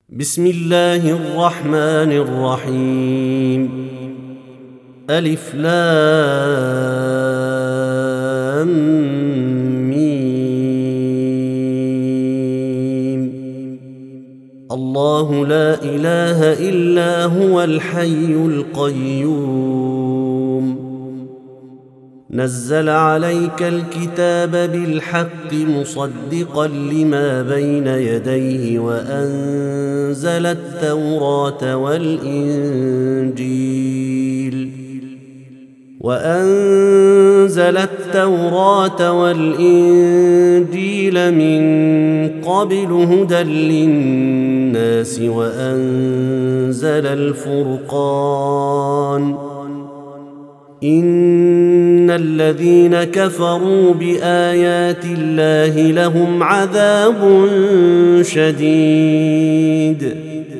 بسم الله الرحمن الرحيم. ألف لام ميم. الله لا إله إلا هو الحي القيوم. نزل عليك الكتاب بالحق مصدقا لما بين يديه وأنزل التوراة والإنجيل من قبل هدى للناس وأنزل الفرقان. إن الذين كفروا بآيات الله لهم عذاب شديد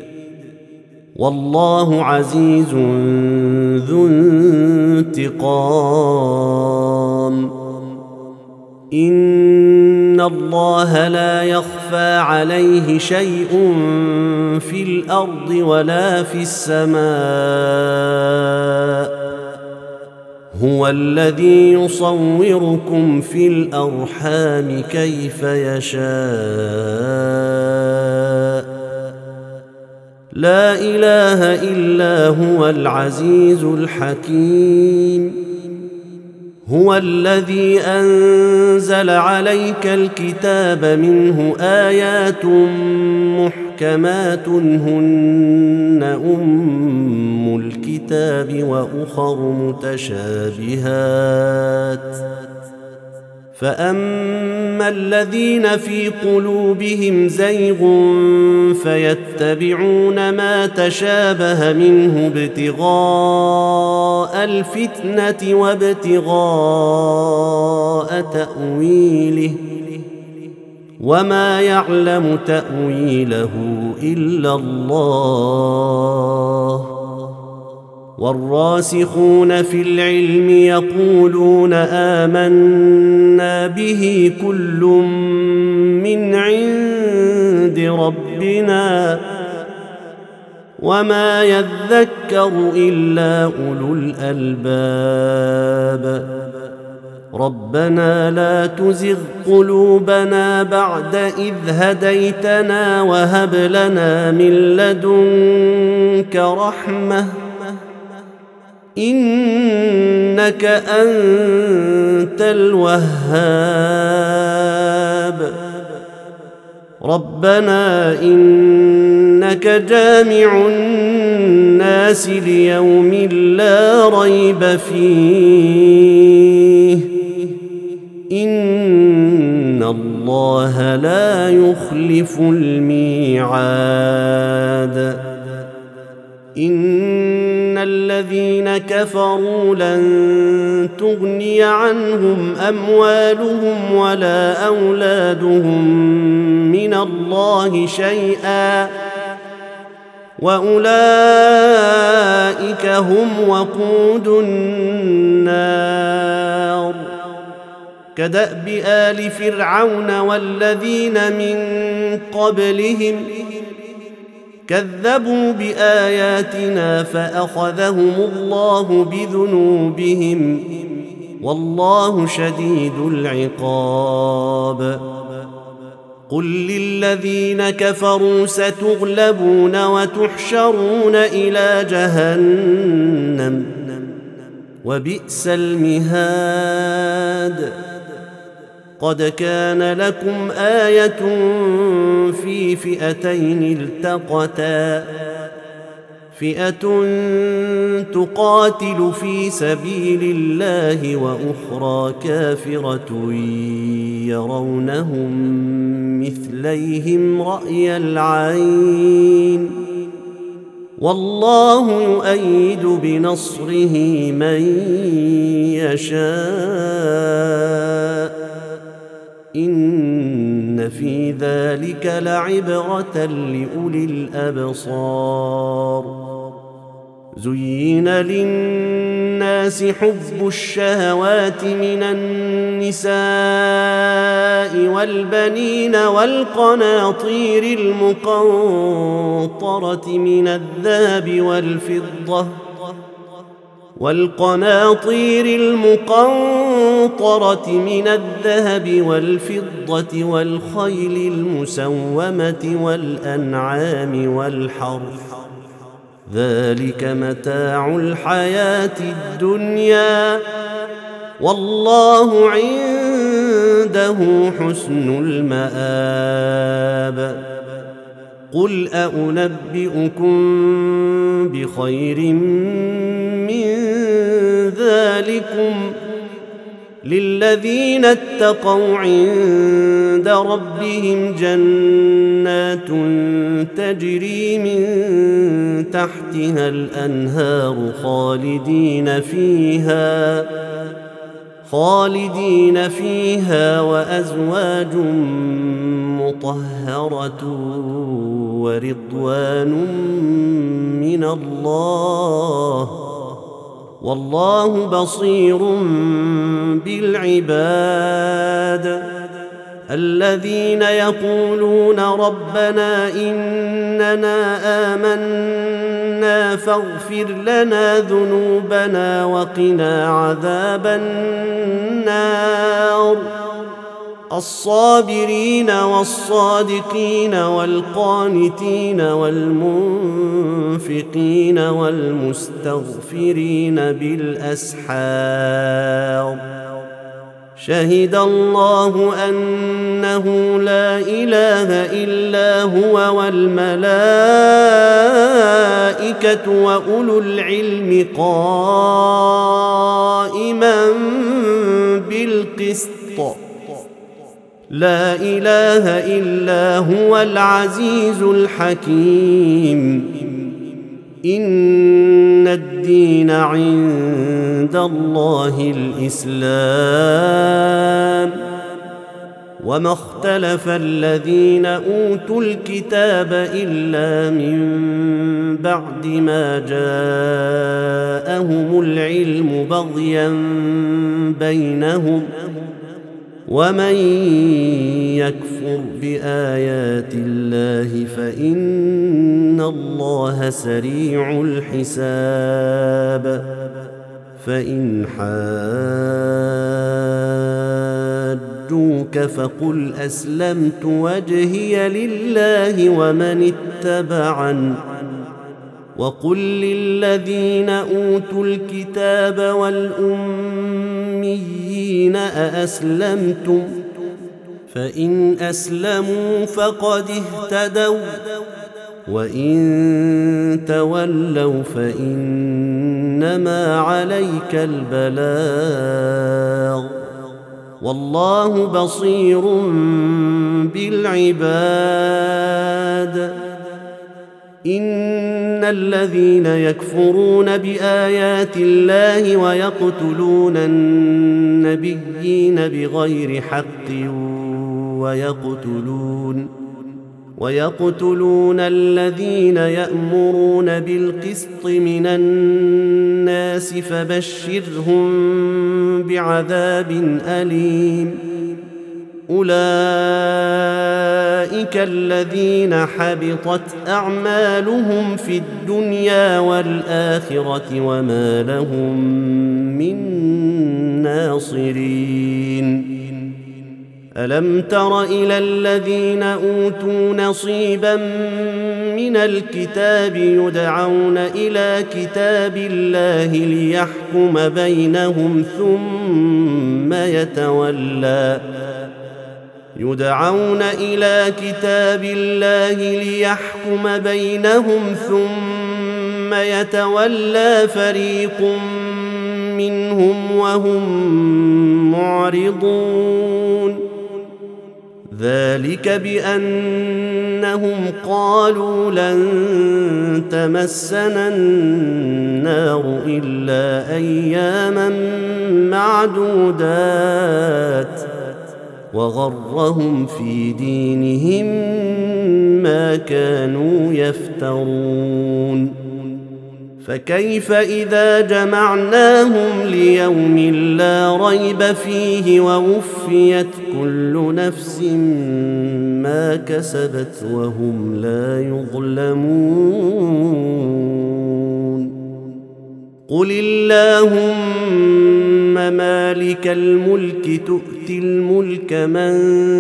والله عزيز ذو انتقام. إن الله لا يخفى عليه شيء في الأرض ولا في السماء. هو الذي يصوركم في الأرحام كيف يشاء. لا إله إلا هو العزيز الحكيم. هو الذي أنزل عليك الكتاب منه آيات محكمات هن أم الكتاب وأخر متشابهات. فأما الذين في قلوبهم زيغ فيتبعون ما تشابه منه ابتغاء الفتنة وابتغاء تأويله وما يعلم تأويله إلا الله. والراسخون في العلم يقولون آمنا به كل من عند ربنا وما يذكر إلا أولو الألباب. ربنا لا تزغ قلوبنا بعد إذ هديتنا وهب لنا من لدنك رحمة إنك أنت الوهاب. ربنا إنك جامع الناس ليوم لا ريب فيه إن الله لا يخلف الميعاد. إن الذين كفروا لن تغني عنهم أموالهم ولا أولادهم من الله شيئا وأولئك هم وقود النار. كدأب آل فرعون والذين من قبلهم كذبوا بآياتنا فأخذهم الله بذنوبهم والله شديد العقاب. قل للذين كفروا ستغلبون وتحشرون إلى جهنم وبئس المهاد. قد كان لكم آية في فئتين التقتا فئة تقاتل في سبيل الله وأخرى كافرة يرونهم مثليهم رأي العين والله يؤيد بنصره من يشاء. إن في ذلك لعبرة لأولي الأبصار. زين للناس حب الشهوات من النساء والبنين والقناطير المقنطرة من الذهب والفضة والخيل المسومة والأنعام والحرث، ذلك متاع الحياة الدنيا، والله عنده حسن المآب. قل أنبئكم بخير من ذلكم للذين اتقوا عند ربهم جنات تجري من تحتها الأنهار خالدين فيها وأزواج مطهرة ورضوان من الله، والله بصير بالعباد. الذين يقولون ربنا إننا آمنا فاغفر لنا ذنوبنا وقنا عذاب النار، الصابرين والصادقين والقانتين والمنفقين والمستغفرين بالأسحار. شهد الله أنه لا إله إلا هو والملائكة وأولو العلم قائما بالقسط، لا إله إلا هو العزيز الحكيم. إن الدين عند الله الإسلام، وما اختلف الذين أوتوا الكتاب إلا من بعد ما جاءهم العلم بغيا بينهم، ومن يكفر بآيات الله فإن الله سريع الحساب. فإن حاجوك فقل أسلمت وجهي لله ومن اتبعني، وقل للذين أوتوا الكتاب والأميين أأسلمتم؟ فإن أسلموا فقد اهتدوا، وإن تولوا فإنما عليك البلاغ، والله بصير بالعباد. إن الذين يكفرون بآيات الله ويقتلون النبيين بغير حق ويقتلون الذين يأمرون بالقسط من الناس فبشرهم بعذاب أليم. أولئك الذين حبطت أعمالهم في الدنيا والآخرة وما لهم من ناصرين. ألم تر إلى الذين أوتوا نصيبا من الكتاب يدعون إلى كتاب الله ليحكم بينهم ثم يتولى فريق منهم وهم معرضون. ذلك بأنهم قالوا لن تمسنا النار إلا أياما معدودات، وغرهم في دينهم ما كانوا يفترون. فكيف إذا جمعناهم ليوم لا ريب فيه ووفيت كل نفس ما كسبت وهم لا يظلمون قل اللهم مالك الملك تؤتي الملك من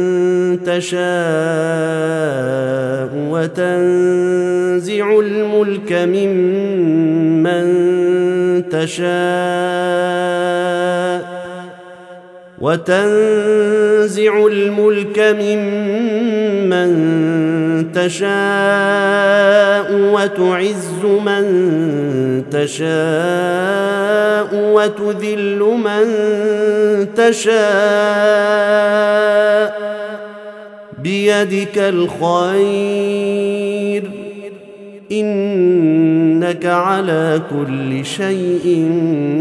تشاء وتنزع الملك ممن تشاء وتعز من تشاء وتذل من تشاء بيدك الخير إنك على كل شيء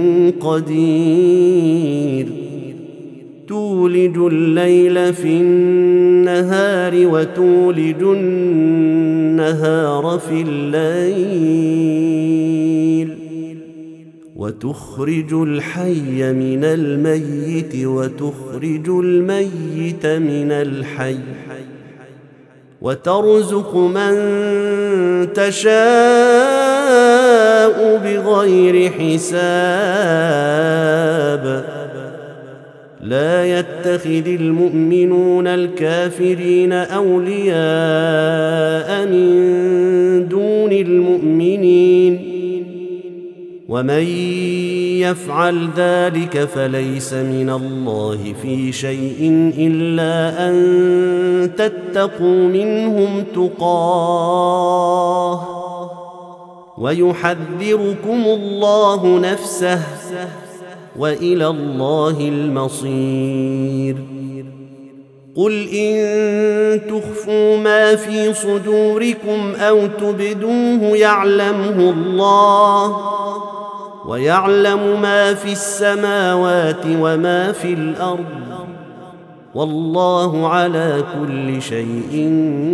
قدير تولج الليل في النهار وتولج النهار في الليل وتخرج الحي من الميت وتخرج الميت من الحي وترزق من تشاء بغير حساب لا يتخذ المؤمنون الكافرين أولياء من دون المؤمنين ومن يفعل ذلك فليس من الله في شيء إلا أن تتقوا منهم تقاه ويحذركم الله نفسه وإلى الله المصير قل إن تخفوا ما في صدوركم أو تبدوه يعلمه الله ويعلم ما في السماوات وما في الأرض والله على كل شيء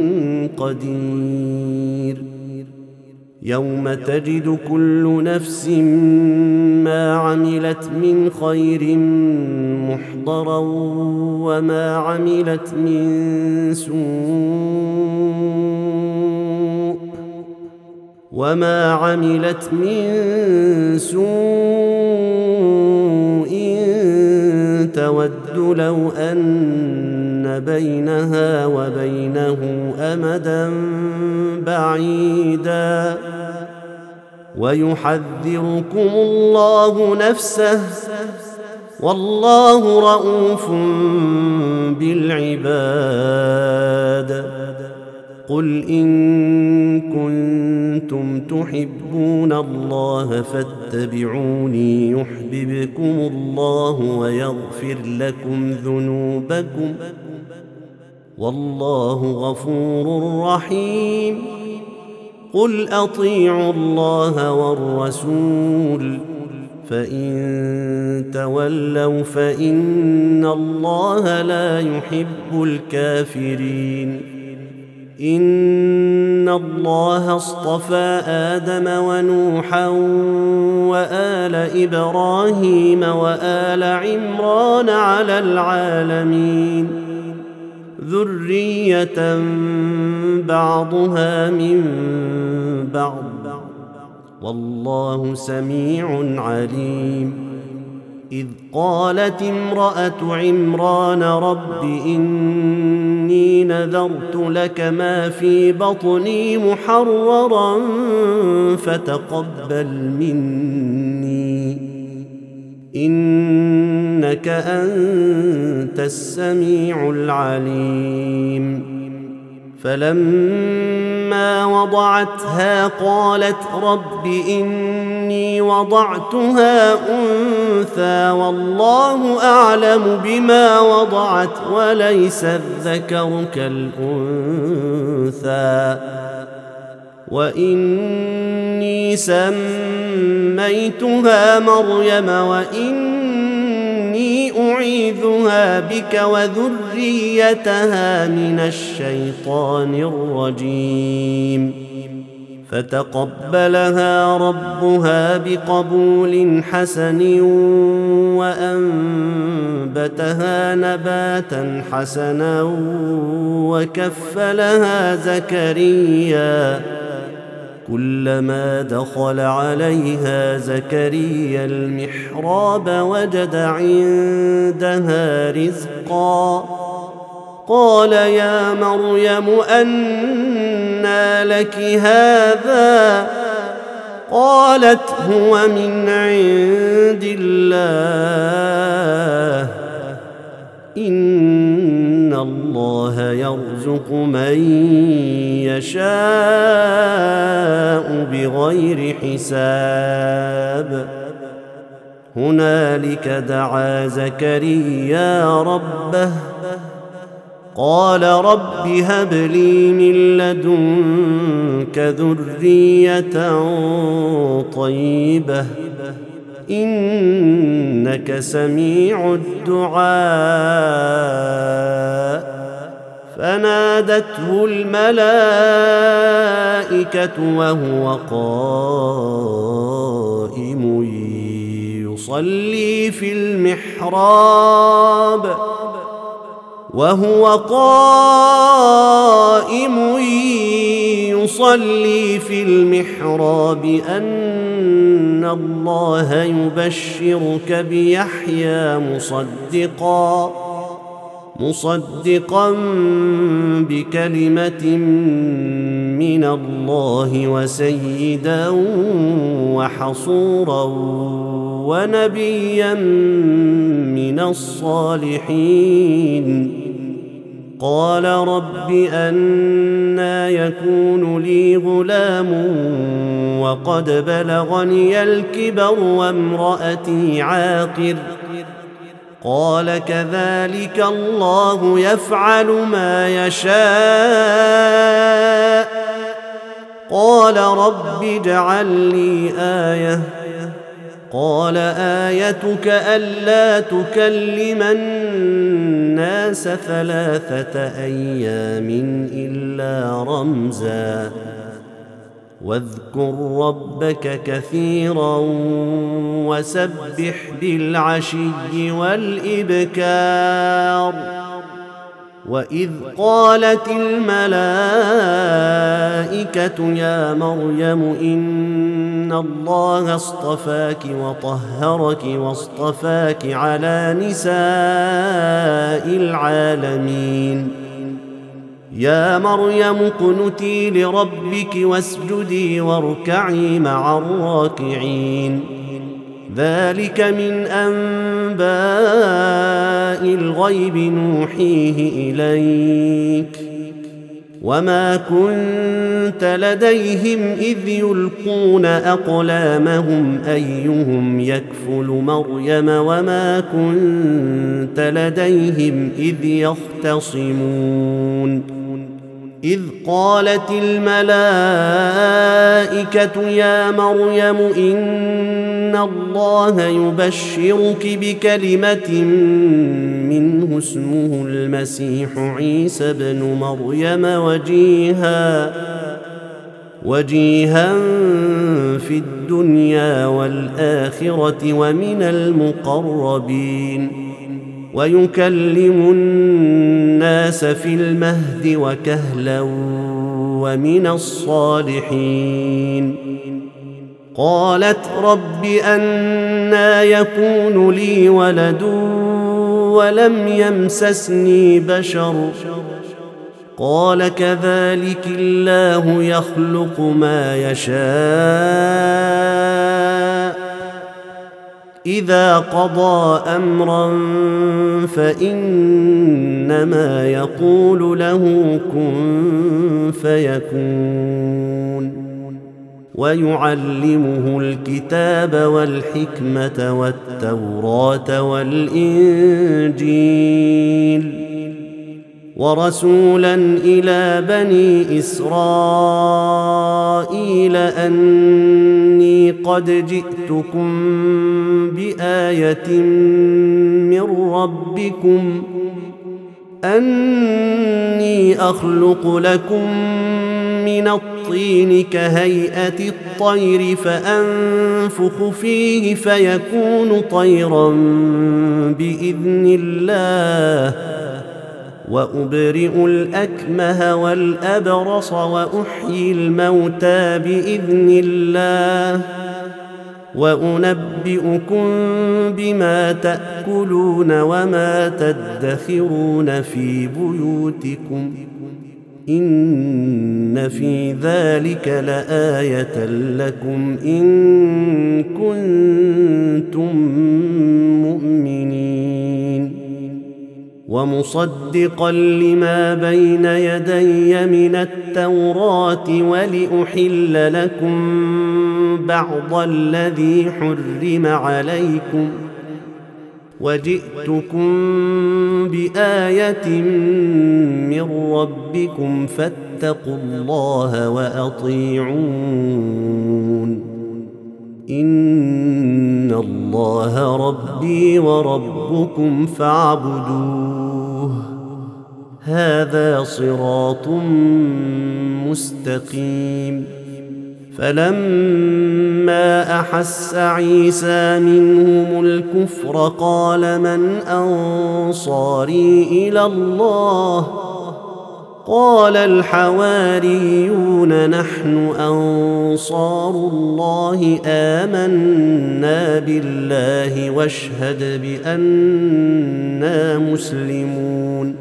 قدير يوم تجد كل نفس ما عملت من خير محضرا وما عملت من سوء تود لو أن بينها وبينه أمدا بعيدا ويحذركم الله نفسه والله رءوف بالعباد قل إن كنتم تحبون الله فاتبعوني يحببكم الله ويغفر لكم ذنوبكم والله غفور رحيم قل أطيعوا الله والرسول فإن تولوا فإن الله لا يحب الكافرين إن الله اصطفى آدم ونوحا وآل إبراهيم وآل عمران على العالمين ذرية بعضها من بعض والله سميع عليم إذ قالت امرأة عمران رب إني نذرت لك ما في بطني محررا فتقبل مني إنك أنت السميع العليم فلما وضعتها قالت رب إني وضعتها أنثى والله أعلم بما وضعت وليس الذكر كالأنثى وإني سميتها مريم وإني أعيذها بك وذريتها من الشيطان الرجيم فتقبلها ربها بقبول حسن وأنبتها نباتا حسنا وكفلها زكريا. كلما دخل عليها زكريا المحراب وجد عندها رزقا. قال يا مريم أنى لك هذا؟ قالت هو من عند الله، إن الله يرزق من يشاء بغير حساب. هنالك دعا زكريا ربه قال رب هب لي من لدنك ذرية طيبة إنك سميع الدعاء. فنادته الملائكة وهو قائم يصلي في المحراب أن الله يبشرك بيحيى مصدقا بكلمة من الله وسيدا وحصورا ونبيا من الصالحين. قال رب أنى يكون لي غلام وقد بلغني الكبر وامرأتي عاقر؟ قال كذلك الله يفعل ما يشاء. قال رب اجعل لي آية. قال آيتك ألا تكلم الناس 3 أيام إلا رمزا واذكر ربك كثيرا وسبح بالعشي والإبكار. وإذ قالت الملائكة يا مريم إن الله اصطفاك وطهرك واصطفاك على نساء العالمين. يا مريم اقنتي لربك واسجدي واركعي مع الراكعين. ذلك من أنباء الغيب نوحيه إليك وما كنت لديهم إذ يلقون أقلامهم أيهم يكفل مريم وما كنت لديهم إذ يختصمون. إذ قالت الملائكة يا مريم إن الله يبشرك بكلمة منه اسمه المسيح عيسى ابن مريم وجيها في الدنيا والآخرة ومن المقربين ويكلم الناس في المهد وكهلا ومن الصالحين. قالت رب أنى يكون لي ولد ولم يمسسني بشر؟ قال كذلك الله يخلق ما يشاء إذا قضى أمرا فإنما يقول له كن فيكون. ويعلمه الكتاب والحكمة والتوراة والإنجيل ورسولا إلى بني إسرائيل أني قد جئتكم بآية من ربكم أني أخلق لكم من الطين الطين كهيئة الطير فأنفخ فيه فيكون طيرا بإذن الله وأبرئ الأكمه والأبرص وأحيي الموتى بإذن الله وأنبئكم بما تأكلون وما تدخرون في بيوتكم إن في ذلك لآية لكم إن كنتم مؤمنين ومصدقا لما بين يدي من التوراة ولأحل لكم بعض الذي حرم عليكم وجئتكم بآية من ربكم فاتقوا الله وأطيعون إن الله ربي وربكم فاعبدوه هذا صراط مستقيم فلما أحس عيسى منهم الكفر قال من أنصاري إلى الله قال الحواريون نحن أنصار الله آمنا بالله واشهد بأننا مسلمون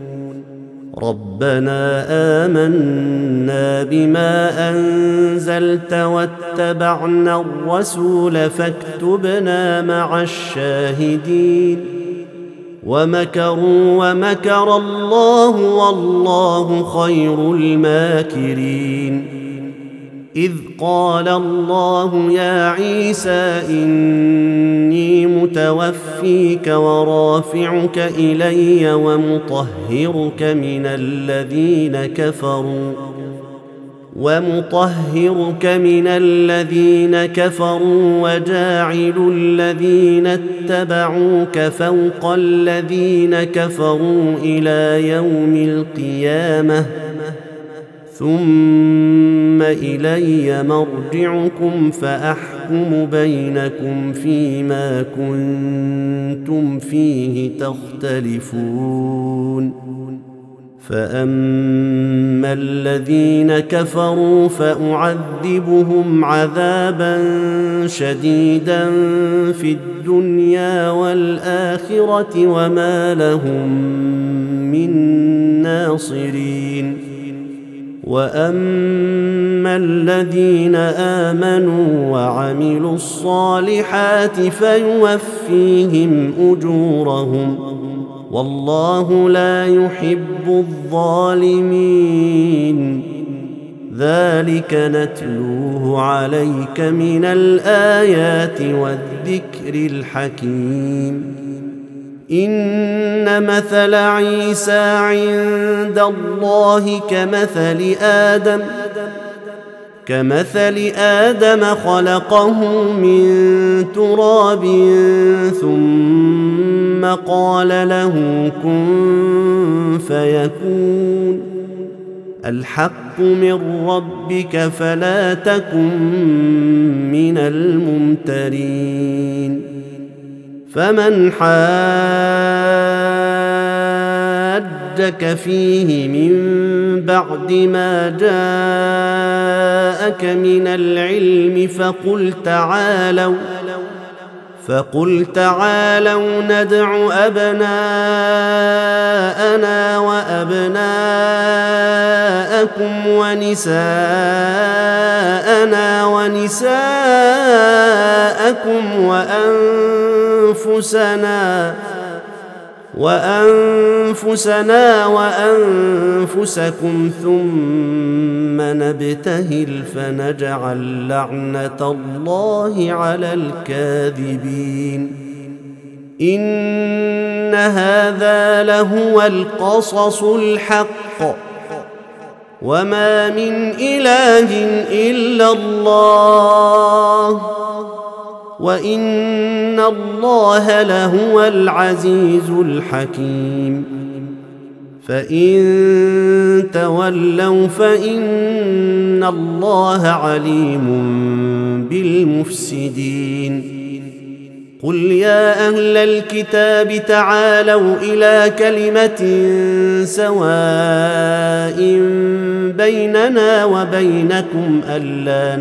ربنا آمنا بما أنزلت واتبعنا الرسول فاكتبنا مع الشاهدين ومكروا ومكر الله والله خير الماكرين إذ قال الله يا عيسى إني متوفيك ورافعك إلي ومطهرك من الذين كفروا وجاعل الذين اتبعوك فوق الذين كفروا إلى يوم القيامة ثم إلي مرجعكم فأحكم بينكم فيما كنتم فيه تختلفون فأما الذين كفروا فأعذبهم عذابا شديدا في الدنيا والآخرة وما لهم من ناصرين وأما الذين آمنوا وعملوا الصالحات فيوفيهم أجورهم والله لا يحب الظالمين ذلك نتلوه عليك من الآيات والذكر الحكيم إن مثل عيسى عند الله كمثل آدم خلقه من تراب ثم قال له كن فيكون الحق من ربك فلا تكن من الممترين فمن حاجك فيه من بعد ما جاءك من العلم فقل تعالوا ندع أبناءنا وأبناءكم ونساءنا ونساءكم وأنفسنا وأنفسكم ثم نبتهل فنجعل لعنة الله على الكاذبين إن هذا لهو القصص الحق وما من إله إلا الله وإن الله لهو العزيز الحكيم فإن تولوا فإن الله عليم بالمفسدين قل يا أهل الكتاب تعالوا إلى كلمة سواء بيننا وبينكم ألا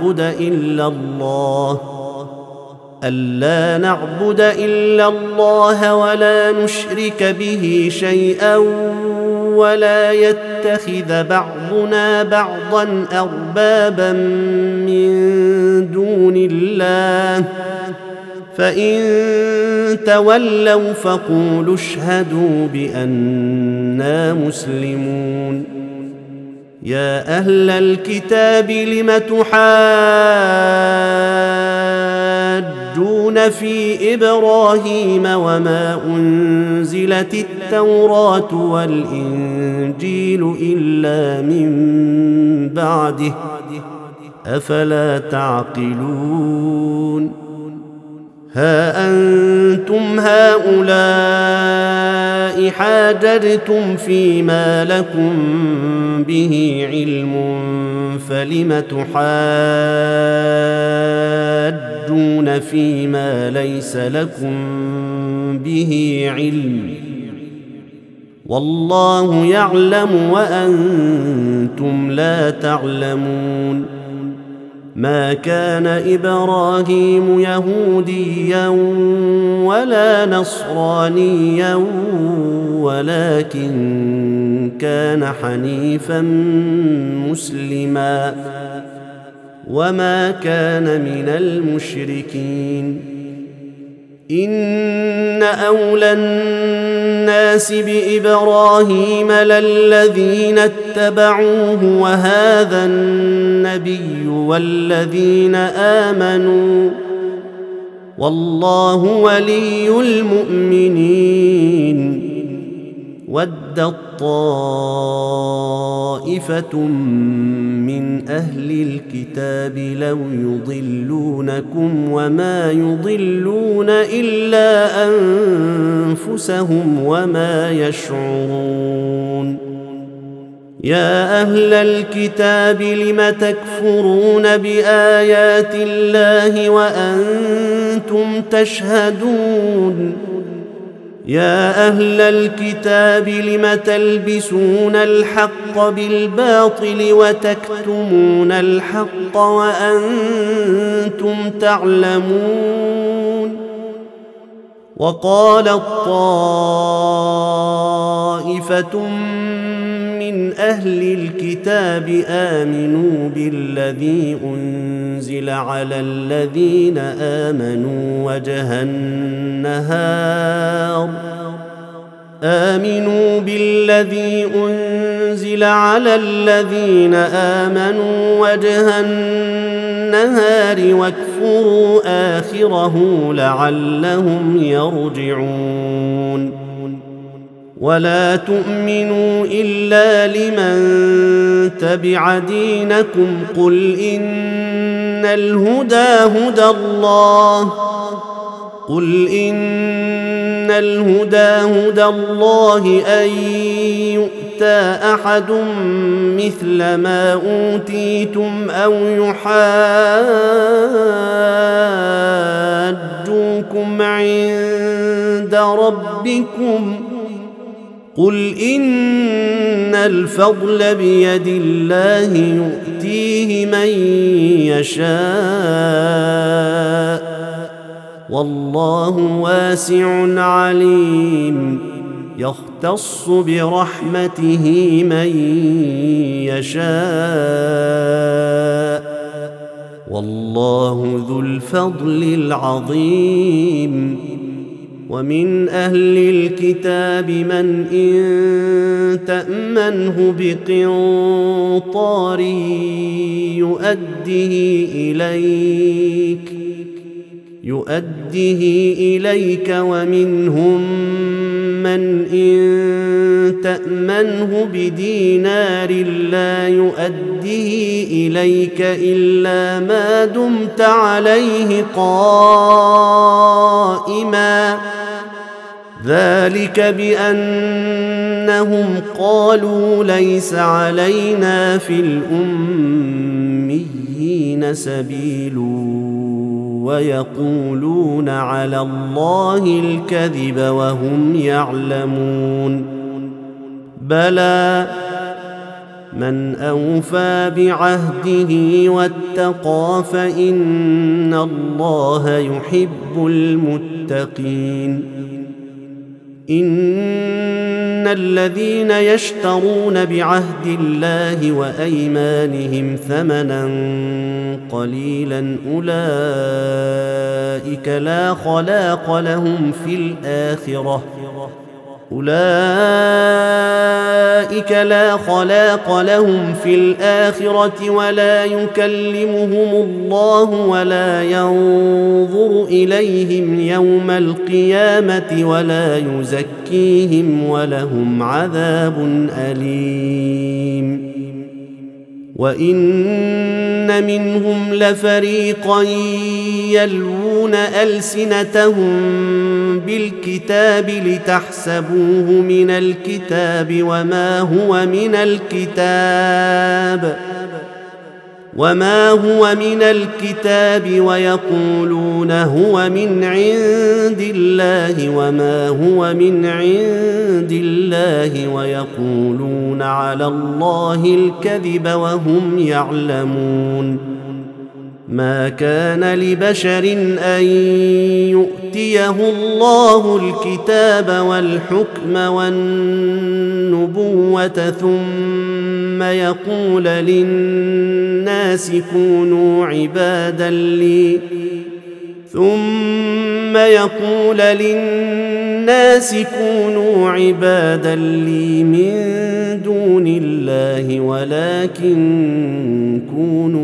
نعبد إلا الله ولا نشرك به شيئا ولا يتخذ بعضنا بعضا أربابا من دون الله فإن تولوا فقولوا اشهدوا بأننا مسلمون يا أهل الكتاب لم تحاجون في إبراهيم وما أنزلت التوراة والإنجيل إلا من بعده أفلا تعقلون ها أنتم هؤلاء حاججتم فيما لكم به علم فلم تحاجون فيما ليس لكم به علم والله يعلم وأنتم لا تعلمون ما كان إبراهيم يهوديا ولا نصرانيا ولكن كان حنيفا مسلما وما كان من المشركين إن أولى الناس بإبراهيم للذين اتبعوه وهذا النبي والذين آمنوا والله ولي المؤمنين ودت طائفة من أهل الكتاب لو يضلونكم وما يضلون إلا أنفسهم وما يشعرون يا أهل الكتاب لم تكفرون بآيات الله وأنتم تشهدون يا أهل الكتاب لم تلبسون الحق بالباطل وتكتمون الحق وأنتم تعلمون وقالت طائفة من أهل الكتاب آمنوا بالذي أنزل على الذين آمنوا وجه النهار واكفروا آخره لعلهم يرجعون ولا تؤمنوا إلا لمن تبع دينكم قل إن الهدى هدى الله أن يؤتى أحد مثل ما أوتيتم أو يحاجوكم عند ربكم قل إن الفضل بيد الله يؤتيه من يشاء والله واسع عليم يختص برحمته من يشاء والله ذو الفضل العظيم ومن أهل الكتاب من إن تأمنه بقنطار يؤديه إليك ومنهم من إن تأمنه بدينار لا يؤديه إليك إلا ما دمت عليه قائما ذلك بأنهم قالوا ليس علينا في الأميين سبيل ويقولون على الله الكذب وهم يعلمون بلى من أوفى بعهده واتقى فإن الله يحب المتقين إن الذين يشترون بعهد الله وأيمانهم ثمنا قليلا أولئك لا خلاق لهم في الآخرة ولا يكلمهم الله ولا ينظر إليهم يوم القيامة ولا يزكيهم ولهم عذاب أليم وإن منهم لفريقا يلوون ألسنتهم بالكتاب لتحسبوه من الكتاب وما هو من الكتاب ويقولون هو من عند الله وما هو من عند الله ويقولون على الله الكذب وهم يعلمون ما كان لبشر أن يؤتيه الله الكتاب والحكم والنبوة ثم يقول للناس كونوا عبادا لي من دون الله ولكن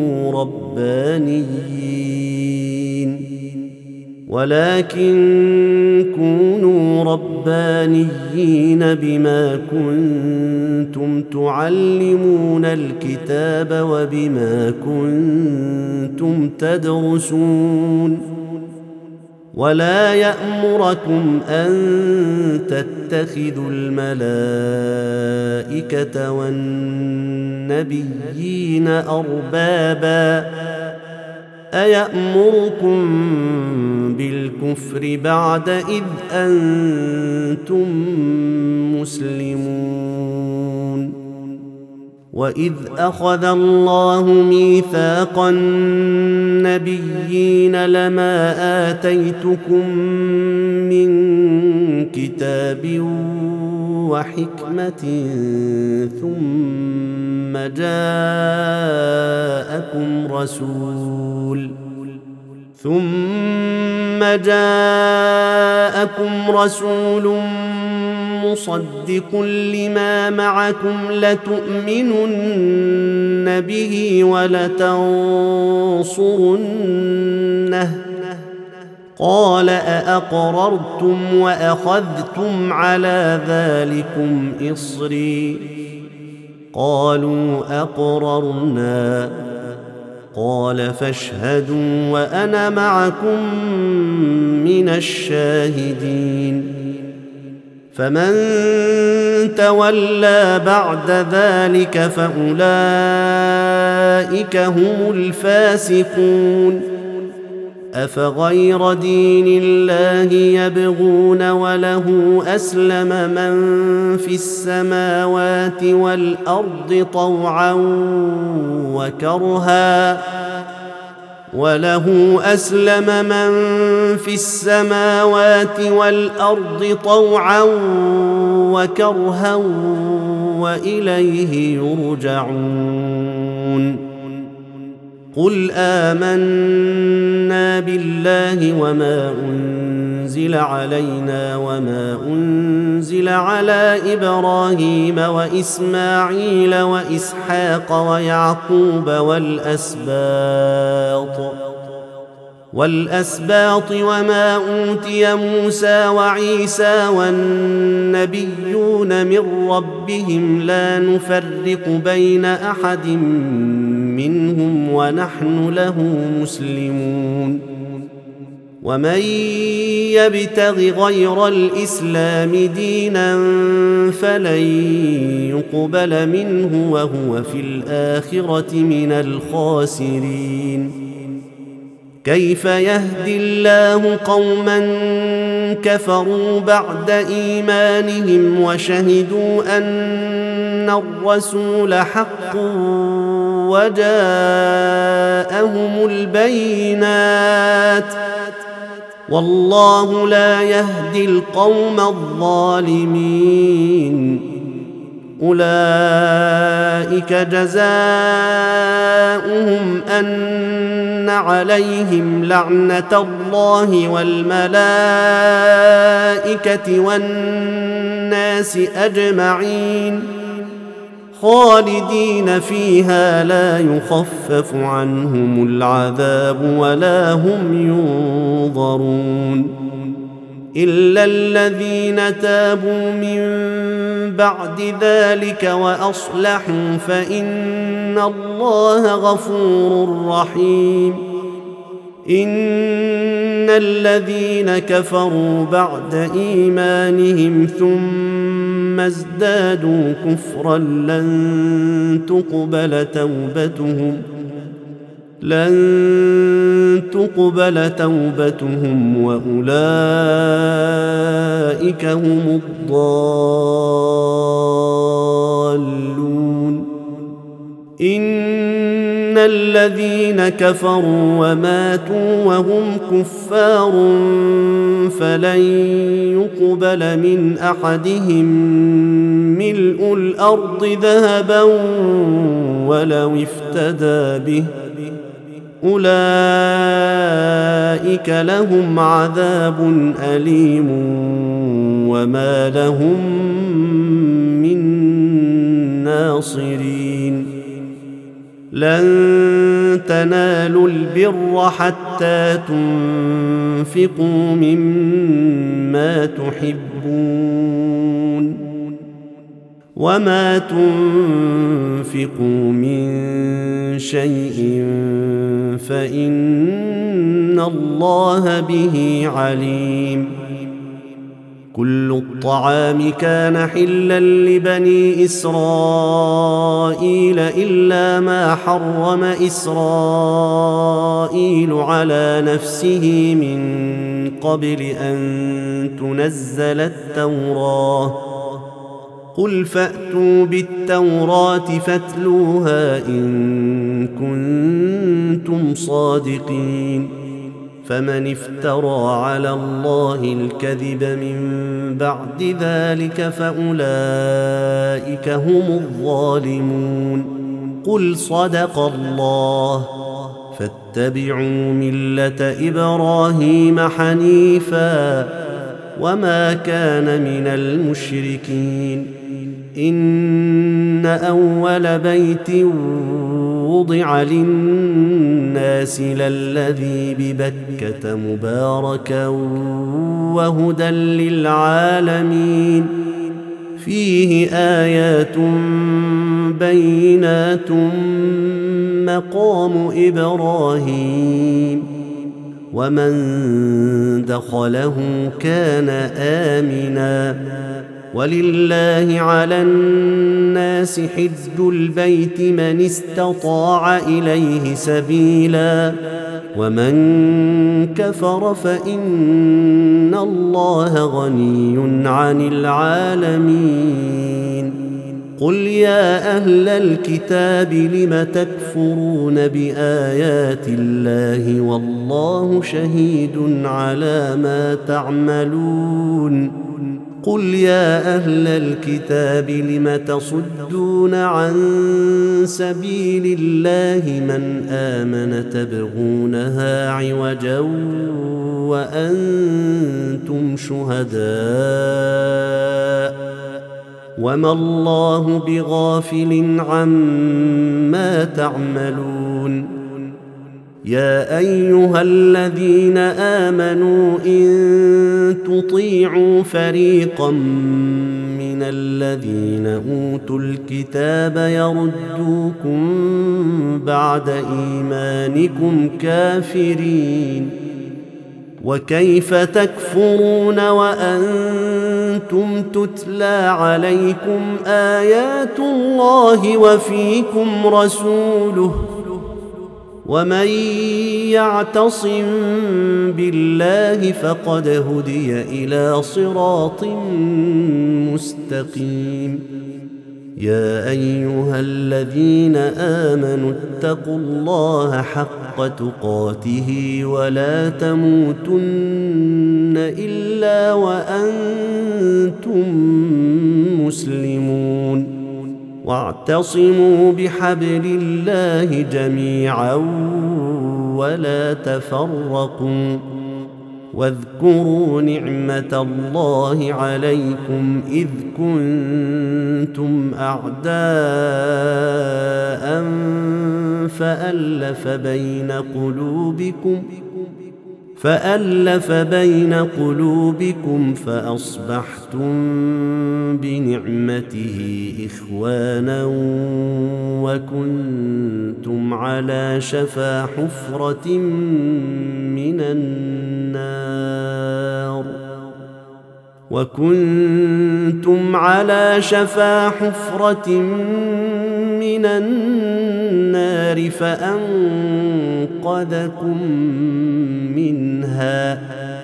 كونوا ربانيين بما كنتم تعلمون الكتاب وبما كنتم تدرسون ولا يأمركم أن تتخذوا الملائكة والنبيين أربابا أيأمركم بالكفر بعد إذ أنتم مسلمون وإذ أخذ الله ميثاق النبيين لما آتيتكم من كتاب وحكمة ثم جاءكم رسول مصدق لما معكم لتؤمنن به ولتنصرنه قال أأقررتم وأخذتم على ذلكم إصري قالوا أقررنا قال فاشهدوا وأنا معكم من الشاهدين فمن تولى بعد ذلك فأولئك هم الفاسقون أفغير دين الله يبغون وله أسلم من في السماوات والأرض طوعا وكرها وإليه يرجعون قل آمنا بالله وما أنزل علينا وما أنزل على إبراهيم وإسماعيل وإسحاق ويعقوب والأسباط وما أوتي موسى وعيسى والنبيون من ربهم لا نفرق بين أحد منهم ونحن له مسلمون ومن يبتغ غير الإسلام دينا فلن يقبل منه وهو في الآخرة من الخاسرين. كيف يهدي الله قوما كفروا بعد إيمانهم وشهدوا أن الرسول حق وجاءهم البينات والله لا يهدي القوم الظالمين. أولئك جزاؤهم أن عليهم لعنة الله والملائكة والناس أجمعين خالدين فيها لا يخفف عنهم العذاب ولا هم ينظرون إلا الذين تابوا من بعد ذلك وأصلحوا فإن الله غفور رحيم. إن الذين كفروا بعد إيمانهم ثم ازدادوا كفرا لن تقبل توبتهم وأولئك هم الضالون. إن الذين كفروا وماتوا وهم كفار فلن يقبل من أحدهم ملء الأرض ذهبا ولو افتدى به أولئك لهم عذاب أليم وما لهم من ناصرين. لن تنالوا البر حتى تنفقوا مما تحبون وما تنفقوا من شيء فإن الله به عليم. كل الطعام كان حلا لبني إسرائيل إلا ما حرم إسرائيل على نفسه من قبل أن تنزل التوراة. قل فأتوا بالتوراة فاتلوها إن كنتم صادقين. فمن افترى على الله الكذب من بعد ذلك فأولئك هم الظالمون. قل صدق الله فاتبعوا ملة إبراهيم حنيفا وما كان من المشركين. إن أول بيت وضع للناس للذي ببكة مباركا وهدى للعالمين فيه آيات بينات مقام إبراهيم ومن دخله كان آمنا ولله على الناس حج البيت من استطاع إليه سبيلا ومن كفر فإن الله غني عن العالمين. قل يا أهل الكتاب لم تكفرون بآيات الله والله شهيد على ما تعملون. قل يا أهل الكتاب لم تصدون عن سبيل الله من آمن تبغونها عوجا وأنتم شهداء وما الله بغافل عما تعملون. يا أيها الذين آمنوا إن تطيعوا فريقا من الذين أوتوا الكتاب يردوكم بعد إيمانكم كافرين وكيف تكفرون وأنتم تتلى عليكم آيات الله وفيكم رسوله ومن يعتصم بالله فقد هدي إلى صراط مستقيم. يا أيها الذين آمنوا اتقوا الله حق تقاته ولا تموتن إلا وأنتم مسلمون واعتصموا بحبل الله جميعا ولا تفرقوا واذكروا نعمة الله عليكم إذ كنتم أعداء فألف بين قلوبكم فأصبحتم بنعمته إخوانا وكنتم على شفا حفرة من النار فأنقذكم منها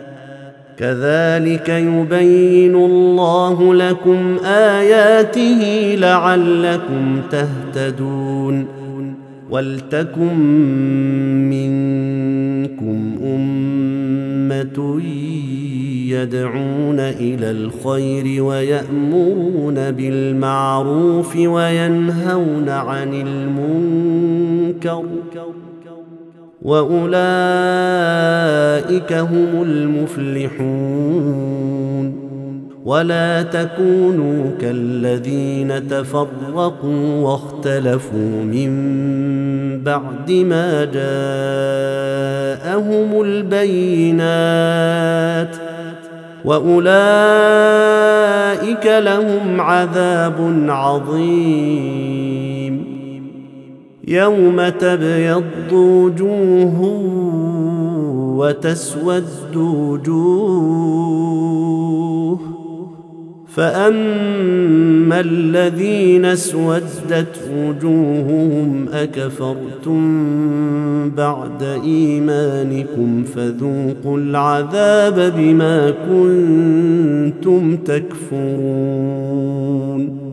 كذلك يبين الله لكم آياته لعلكم تهتدون. ولتكن منكم أمة يدعون إلى الخير ويأمرون بالمعروف وينهون عن المنكر وأولئك هم المفلحون. ولا تكونوا كالذين تفرقوا واختلفوا من بعد ما جاءهم البينات وأولئك لهم عذاب عظيم. يوم تبيض وجوه وتسود وجوه فأما الذين اسودت وجوههم أكفرتم بعد إيمانكم فذوقوا العذاب بما كنتم تكفرون.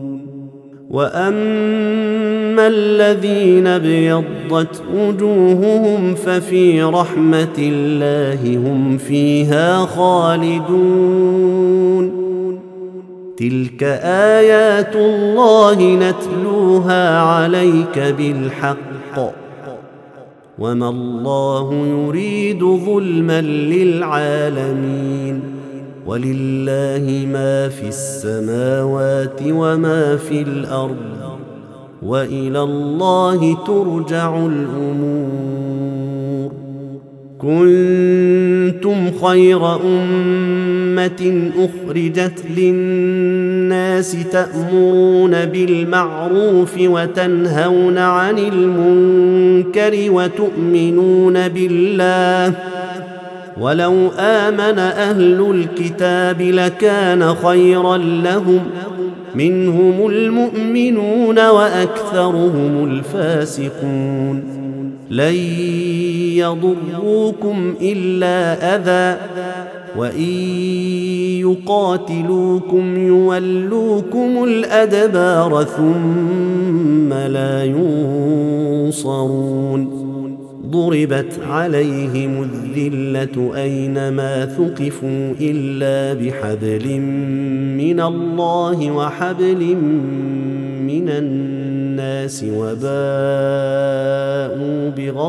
وأما الذين ابيضت وجوههم ففي رحمة الله هم فيها خالدون. تلك آيات الله نتلوها عليك بالحق وما الله يريد ظلما للعالمين. ولله ما في السماوات وما في الأرض وإلى الله ترجع الأمور. كنتم خير أمة أخرجت للناس تأمرون بالمعروف وتنهون عن المنكر وتؤمنون بالله ولو آمن أهل الكتاب لكان خيرا لهم منهم المؤمنون وأكثرهم الفاسقون. لن يضروكم إلا أذى وإن يقاتلوكم يولوكم الأدبار ثم لا ينصرون. ضربت عليهم الذلة أينما ثقفوا إلا بحبل من الله وحبل من الناس وباءوا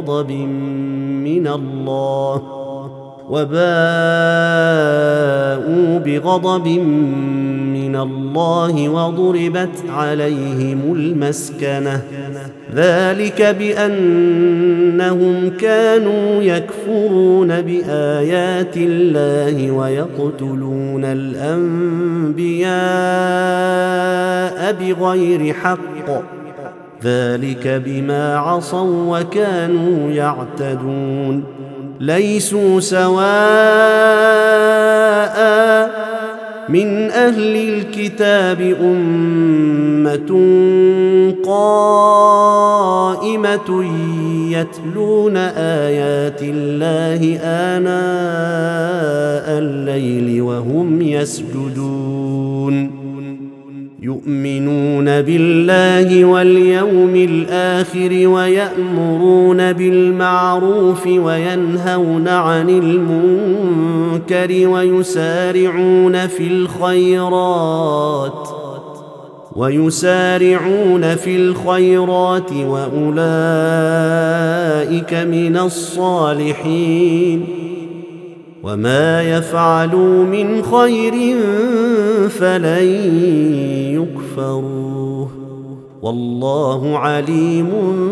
بغضب من الله وضربت عليهم المسكنة ذلك بأنهم كانوا يكفرون بآيات الله ويقتلون الأنبياء بغير حق ذلك بما عصوا وكانوا يعتدون. ليسوا سواء من أهل الكتاب أمة قائمة يتلون آيات الله آناء الليل وهم يسجدون يؤمنون بالله واليوم الآخر ويأمرون بالمعروف وينهون عن المنكر ويسارعون في الخيرات وأولئك من الصالحين وما يفعلوا من خير فلن يكفروه والله عليم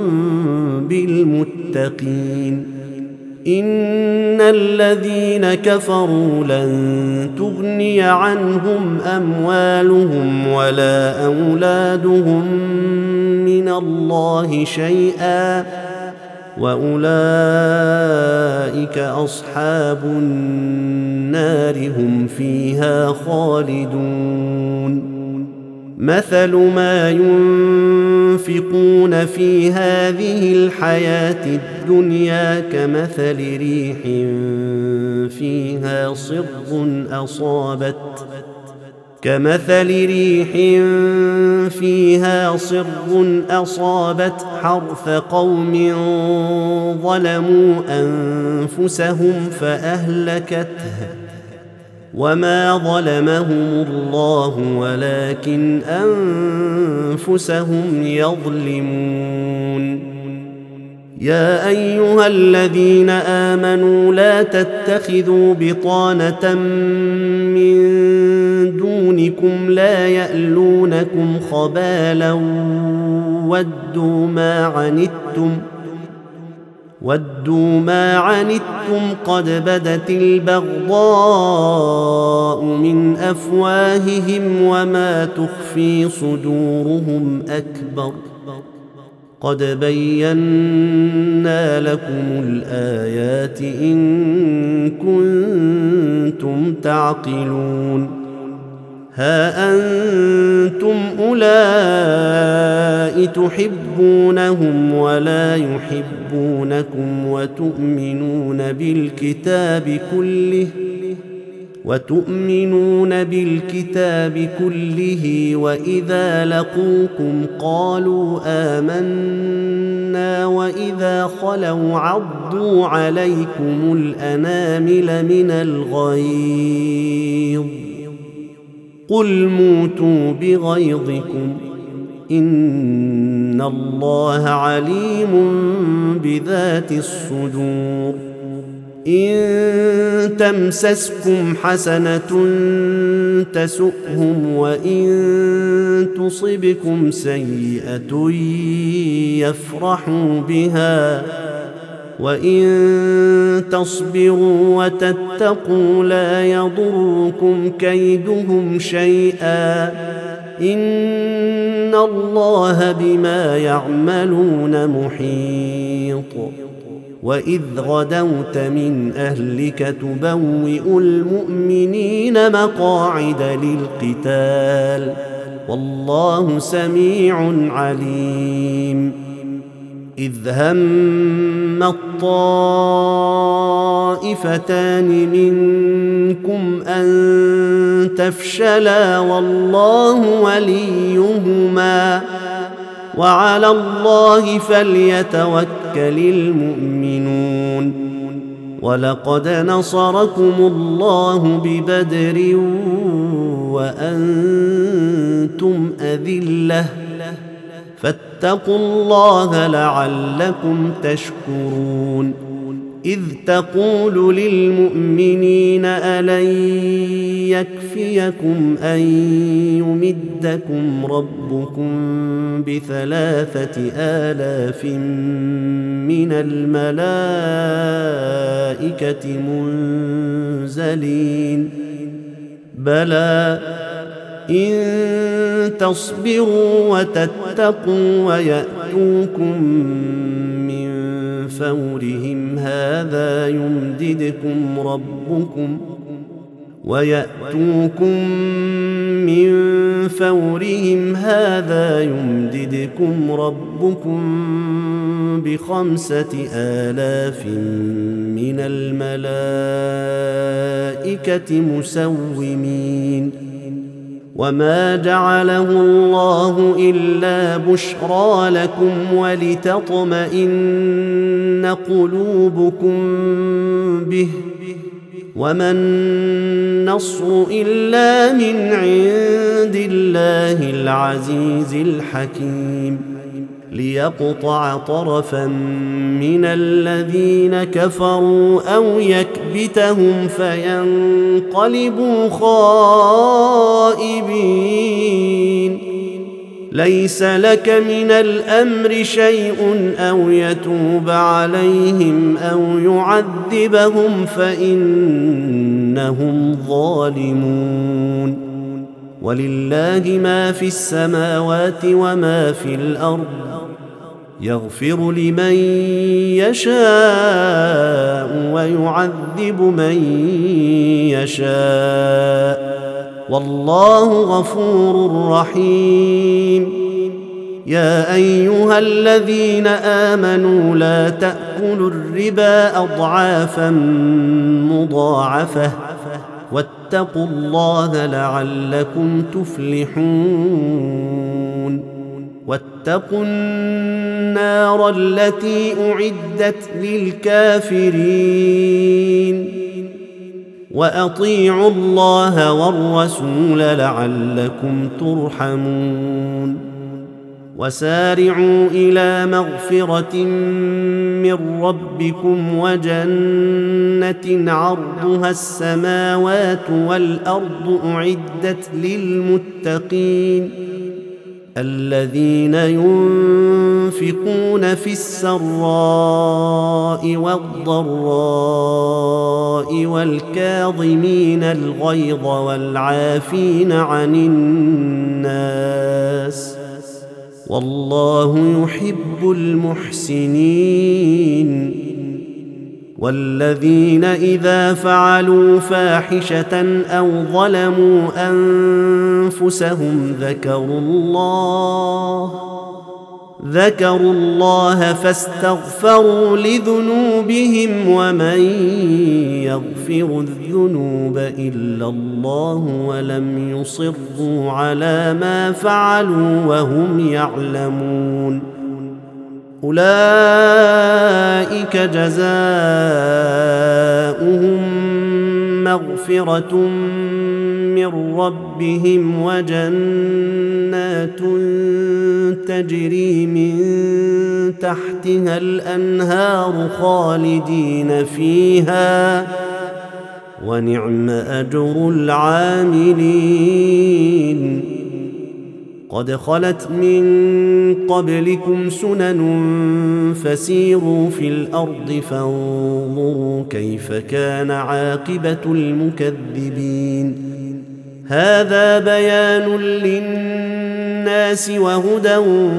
بالمتقين إن الذين كفروا لن تغني عنهم أموالهم ولا أولادهم من الله شيئا وأولئك أصحاب النار هم فيها خالدون مثل ما ينفقون في هذه الحياة الدنيا كمثل ريح فيها صر أصابت حرث قوم ظلموا أنفسهم فأهلكته وما ظلمهم الله ولكن أنفسهم يظلمون يا أيها الذين آمنوا لا تتخذوا بطانة من دونكم لا يألونكم خبالا ودوا ما عنتم قد بدت البغضاء من أفواههم وما تخفي صدورهم أكبر قد بينا لكم الآيات إن كنتم تعقلون ها أنتم أولئك تحبونهم ولا يحبونكم وتؤمنون بالكتاب كله وإذا لقوكم قالوا آمنا وإذا خلوا عضوا عليكم الأنامل من الغيظ قل موتوا بغيظكم إن الله عليم بذات الصدور إن تمسسكم حسنة تسؤهم وإن تصبكم سيئة يفرحوا بها وإن تصبروا وتتقوا لا يضركم كيدهم شيئا إن الله بما يعملون محيط وإذ غدوت من أهلك تبوئ المؤمنين مقاعد للقتال والله سميع عليم إذ هم الطائفتان منكم أن تفشلا والله وليهما وعلى الله فليتوكل المؤمنون ولقد نصركم الله ببدر وأنتم أذلة فاتقوا الله لعلكم تشكرون إذ تقول للمؤمنين ألن يكفيكم أن يمدكم ربكم ب3,000 من الملائكة منزلين بلى إن تصبروا وتتقوا ويأتوكم من فورهم هذا يمددكم ربكم ويأتوكم من فورهم هذا يمددكم ربكم ب5,000 من الملائكة مسومين وما جعله الله إلا بشرى لكم ولتطمئن قلوبكم به وما النصر إلا من عند الله العزيز الحكيم ليقطع طرفا من الذين كفروا أو يكبتهم فينقلبوا خائبين ليس لك من الأمر شيء أو يتوب عليهم أو يعذبهم فإنهم ظالمون ولله ما في السماوات وما في الأرض يغفر لمن يشاء ويعذب من يشاء والله غفور رحيم يا أيها الذين آمنوا لا تأكلوا الربا أضعافا مضاعفة واتقوا الله لعلكم تفلحون واتقوا النار التي أعدت للكافرين وأطيعوا الله والرسول لعلكم ترحمون وسارعوا إلى مغفرة من ربكم وجنة عرضها السماوات والأرض أعدت للمتقين الذين ينفقون في السراء والضراء والكاظمين الغيظ والعافين عن الناس والله يحب المحسنين والذين إذا فعلوا فاحشة أو ظلموا أنفسهم ذكروا الله فاستغفروا لذنوبهم ومن يغفر الذنوب إلا الله ولم يصروا على ما فعلوا وهم يعلمون أولئك جزاؤهم مغفرة من ربهم وجنات تجري من تحتها الأنهار خالدين فيها ونعم أجر العاملين قد خلت من قبلكم سنن فسيروا في الأرض فانظروا كيف كان عاقبة المكذبين هذا بيان للناس وهدى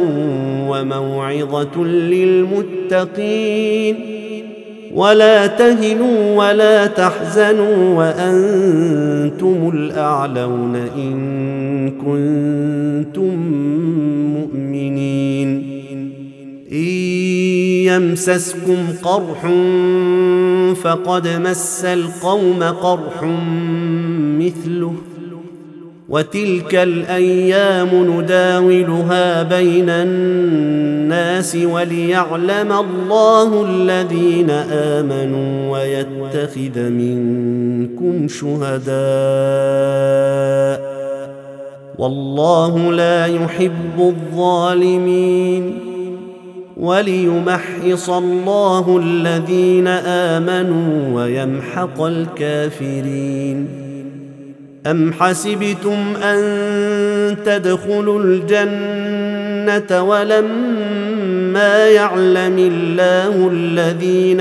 وموعظة للمتقين ولا تهنوا ولا تحزنوا وأنتم الأعلون إن كنتم مؤمنين إن يمسسكم قرح فقد مس القوم قرح مثله وتلك الأيام نداولها بين الناس وليعلم الله الذين آمنوا ويتخذ منكم شهداء والله لا يحب الظالمين وليمحص الله الذين آمنوا ويمحق الكافرين أم حسبتم أن تدخلوا الجنة ولما يعلم الله الذين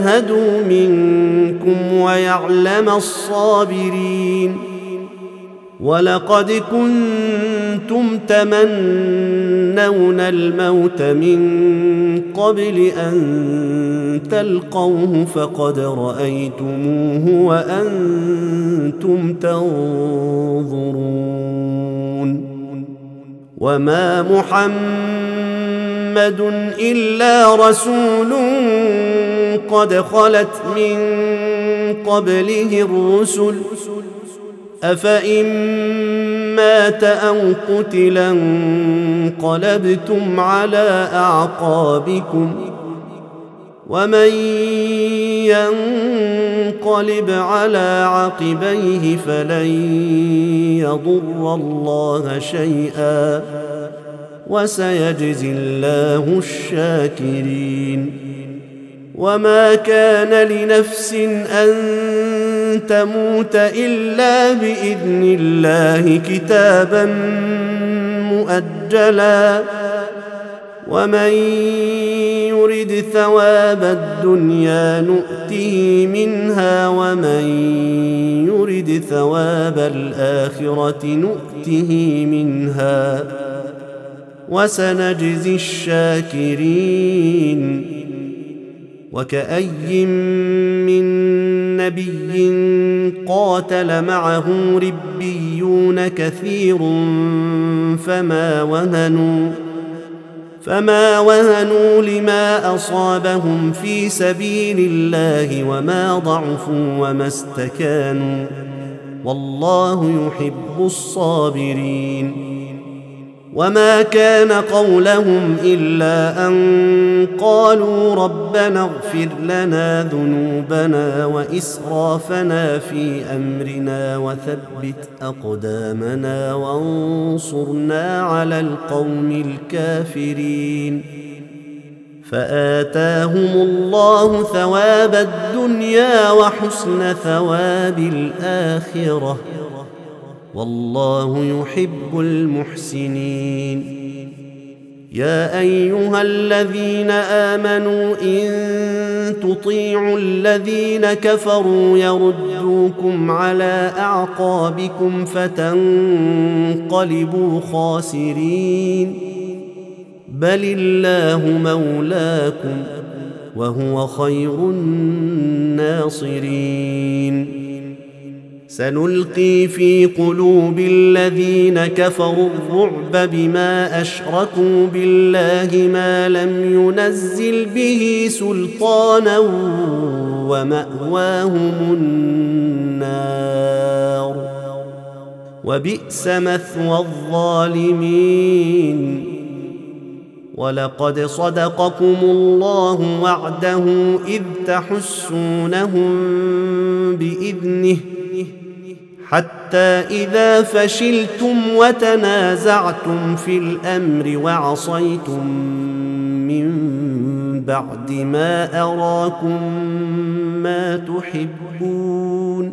جاهدوا منكم ويعلم الصابرين ولقد كنتم تمنون الموت من قبل أن تلقوه فقد رأيتموه وأنتم تنظرون وما محمد إلا رسول قد خلت من قبله الرسل أفإن مات أو قتلا انقلبتم على أعقابكم ومن ينقلب على عقبيه فلن يضر الله شيئا وسيجزي الله الشاكرين وما كان لنفس أن تموت إلا بإذن الله كتابا مؤجلا ومن يرد ثواب الدنيا نؤته منها ومن يرد ثواب الآخرة نؤته منها وسنجزي الشاكرين وكأي من نبي قاتل معه ربيون كثير فما وهنوا لما أصابهم في سبيل الله وما ضعفوا وما استكانوا والله يحب الصابرين وما كان قولهم إلا أن قالوا ربنا اغفر لنا ذنوبنا وإسرافنا في أمرنا وثبت أقدامنا وانصرنا على القوم الكافرين فآتاهم الله ثواب الدنيا وحسن ثواب الآخرة والله يحب المحسنين يا أيها الذين آمنوا إن تطيعوا الذين كفروا يردوكم على أعقابكم فتنقلبوا خاسرين بل الله مولاكم وهو خير الناصرين سنلقي في قلوب الذين كفروا الرعب بما أشركوا بالله ما لم ينزل به سلطانا ومأواهم النار وبئس مثوى الظالمين ولقد صدقكم الله وعده إذ تحسونهم بإذنه حتى إذا فشلتم وتنازعتم في الأمر وعصيتم من بعد ما أراكم ما تحبون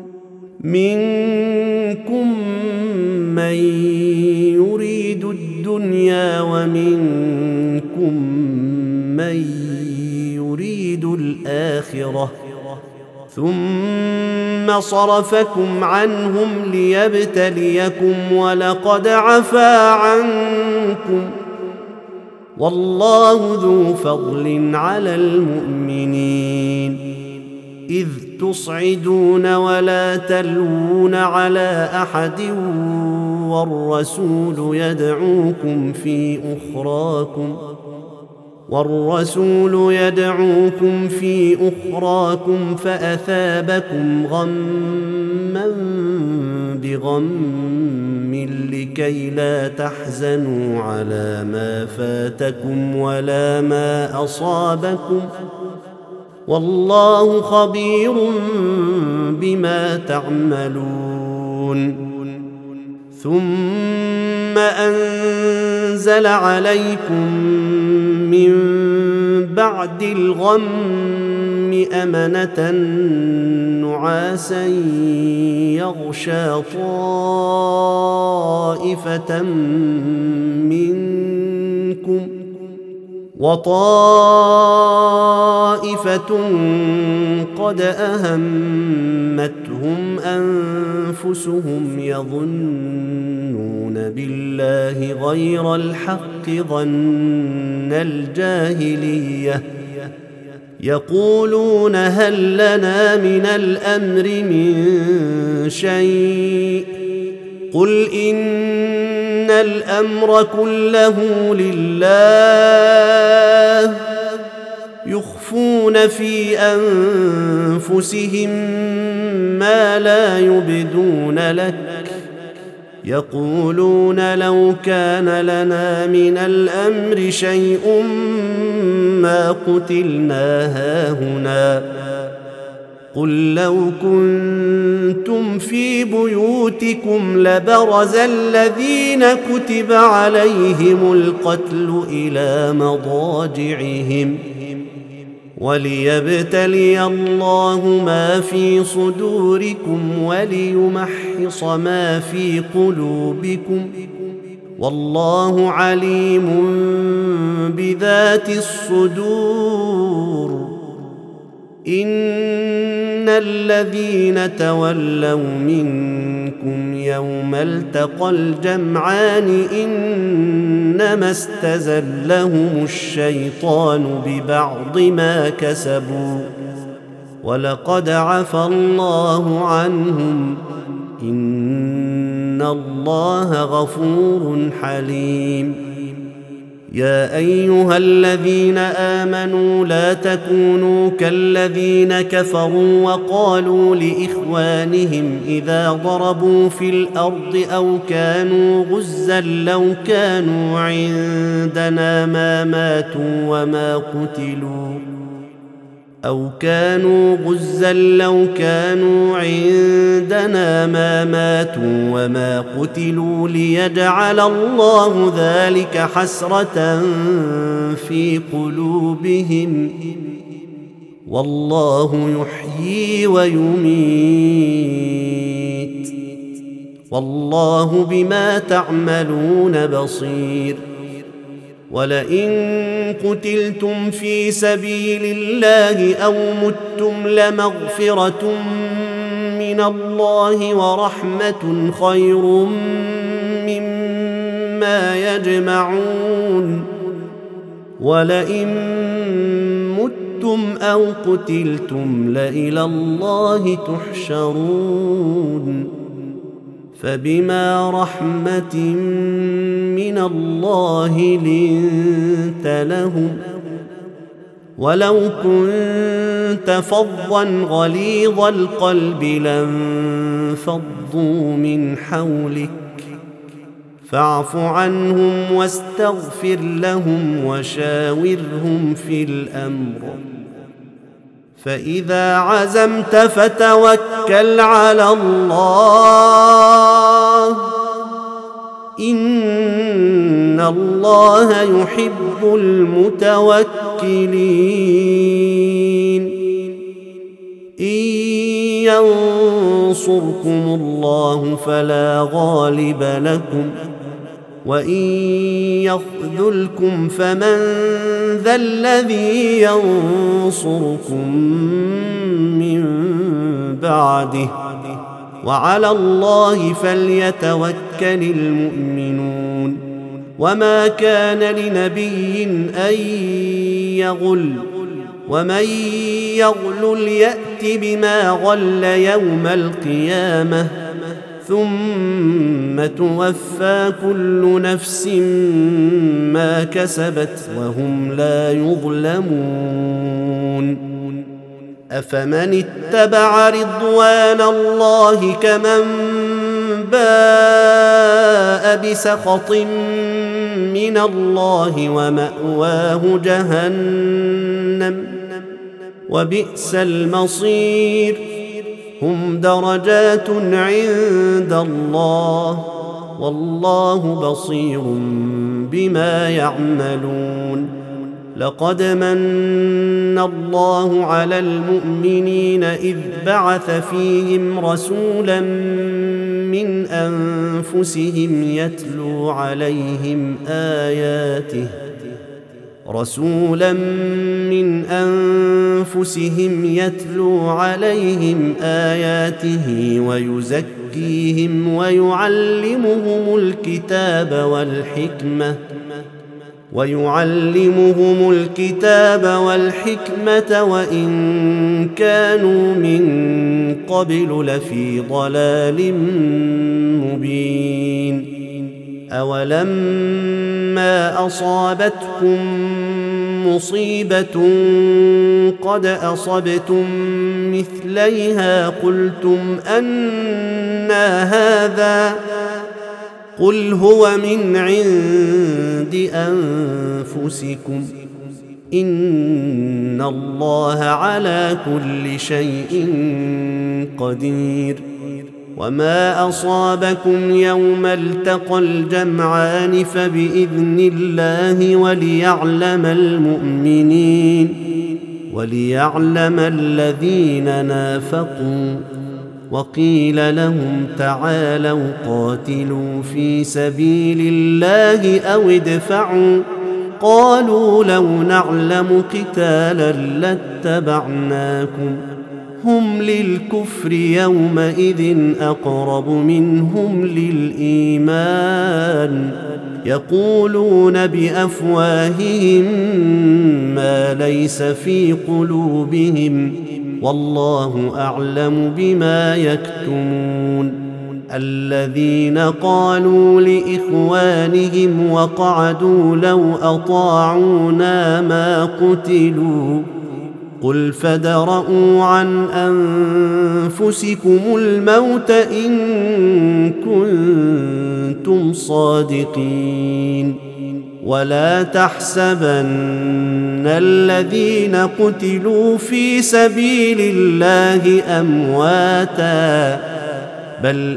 منكم من يريد الدنيا ومنكم من يريد الآخرة ثم صرفكم عنهم ليبتليكم ولقد عفا عنكم والله ذو فضل على المؤمنين إذ تصعدون ولا تلوون على أحد والرسول يدعوكم في أخراكم فأثابكم غما بغم لكي لا تحزنوا على ما فاتكم ولا ما أصابكم والله خبير بما تعملون ثم أنزل عليكم من بعد الغم أمنة نعاسا يغشى طائفة منكم وطائفة قد أهمتهم أنفسهم يظنون بالله غير الحق ظن الجاهلية يقولون هل لنا من الأمر من شيء قل إن الأمر كله لله يخفون في أنفسهم ما لا يبدون لك يقولون لو كان لنا من الأمر شيء ما قتلنا هاهنا قل لو كنتم في بيوتكم لبرز الذين كتب عليهم القتل إلى مضاجعهم وليبتلي الله ما في صدوركم وليمحص ما في قلوبكم والله عليم بذات الصدور إن الذين تولوا منكم يوم التقى الجمعان إنما استزلهم الشيطان ببعض ما كسبوا ولقد عفى الله عنهم إن الله غفور حليم يا أيها الذين آمنوا لا تكونوا كالذين كفروا وقالوا لإخوانهم إذا ضربوا في الأرض أو كانوا غزا لو كانوا عندنا ما ماتوا وما قتلوا وما قتلوا ليجعل الله ذلك حسرة في قلوبهم والله يحيي ويميت والله بما تعملون بصير ولئن قتلتم في سبيل الله أو متم لمغفرة من الله ورحمة خير مما يجمعون ولئن متم أو قتلتم لإلى الله تحشرون فبما رحمة من الله لنت لهم ولو كنت فظا غليظ القلب لانفضوا من حولك فاعف عنهم واستغفر لهم وشاورهم في الأمر فإذا عزمت فتوكل على الله إن الله يحب المتوكلين إن ينصركم الله فلا غالب لكم وإن يخذلكم فمن ذا الذي ينصركم من بعده وعلى الله فليتوكل المؤمنون وما كان لنبي أن يغل ومن يغل يأت بما غل يوم القيامة ثم توفى كل نفس ما كسبت وهم لا يظلمون أفمن اتبع رضوان الله كمن باء بسخط من الله ومأواه جهنم وبئس المصير هم درجات عند الله والله بصير بما يعملون لقد من الله على المؤمنين إذ بعث فيهم رسولا من أنفسهم يتلو عليهم آياته رسولا من أنفسهم يتلو عليهم آياته ويزكيهم ويعلمهم الكتاب والحكمة وإن كانوا من قبل لفي ضلال مبين. أولما أصابتكم مصيبة قد أصبتم مثليها قلتم أنى هذا قل هو من عند أنفسكم إن الله على كل شيء قدير. وما أصابكم يوم التقى الجمعان فبإذن الله وليعلم الذين نافقوا. وقيل لهم تعالوا قاتلوا في سبيل الله أو ادفعوا قالوا لو نعلم قتالا لاتبعناكم هم للكفر يومئذ أقرب منهم للإيمان يقولون بأفواههم ما ليس في قلوبهم والله أعلم بما يكتمون. الذين قالوا لإخوانهم وقعدوا لو أطاعونا ما قتلوا قل فادرءوا عن أنفسكم الموت إن كنتم صادقين. ولا تحسبن الذين قتلوا في سبيل الله أمواتا بل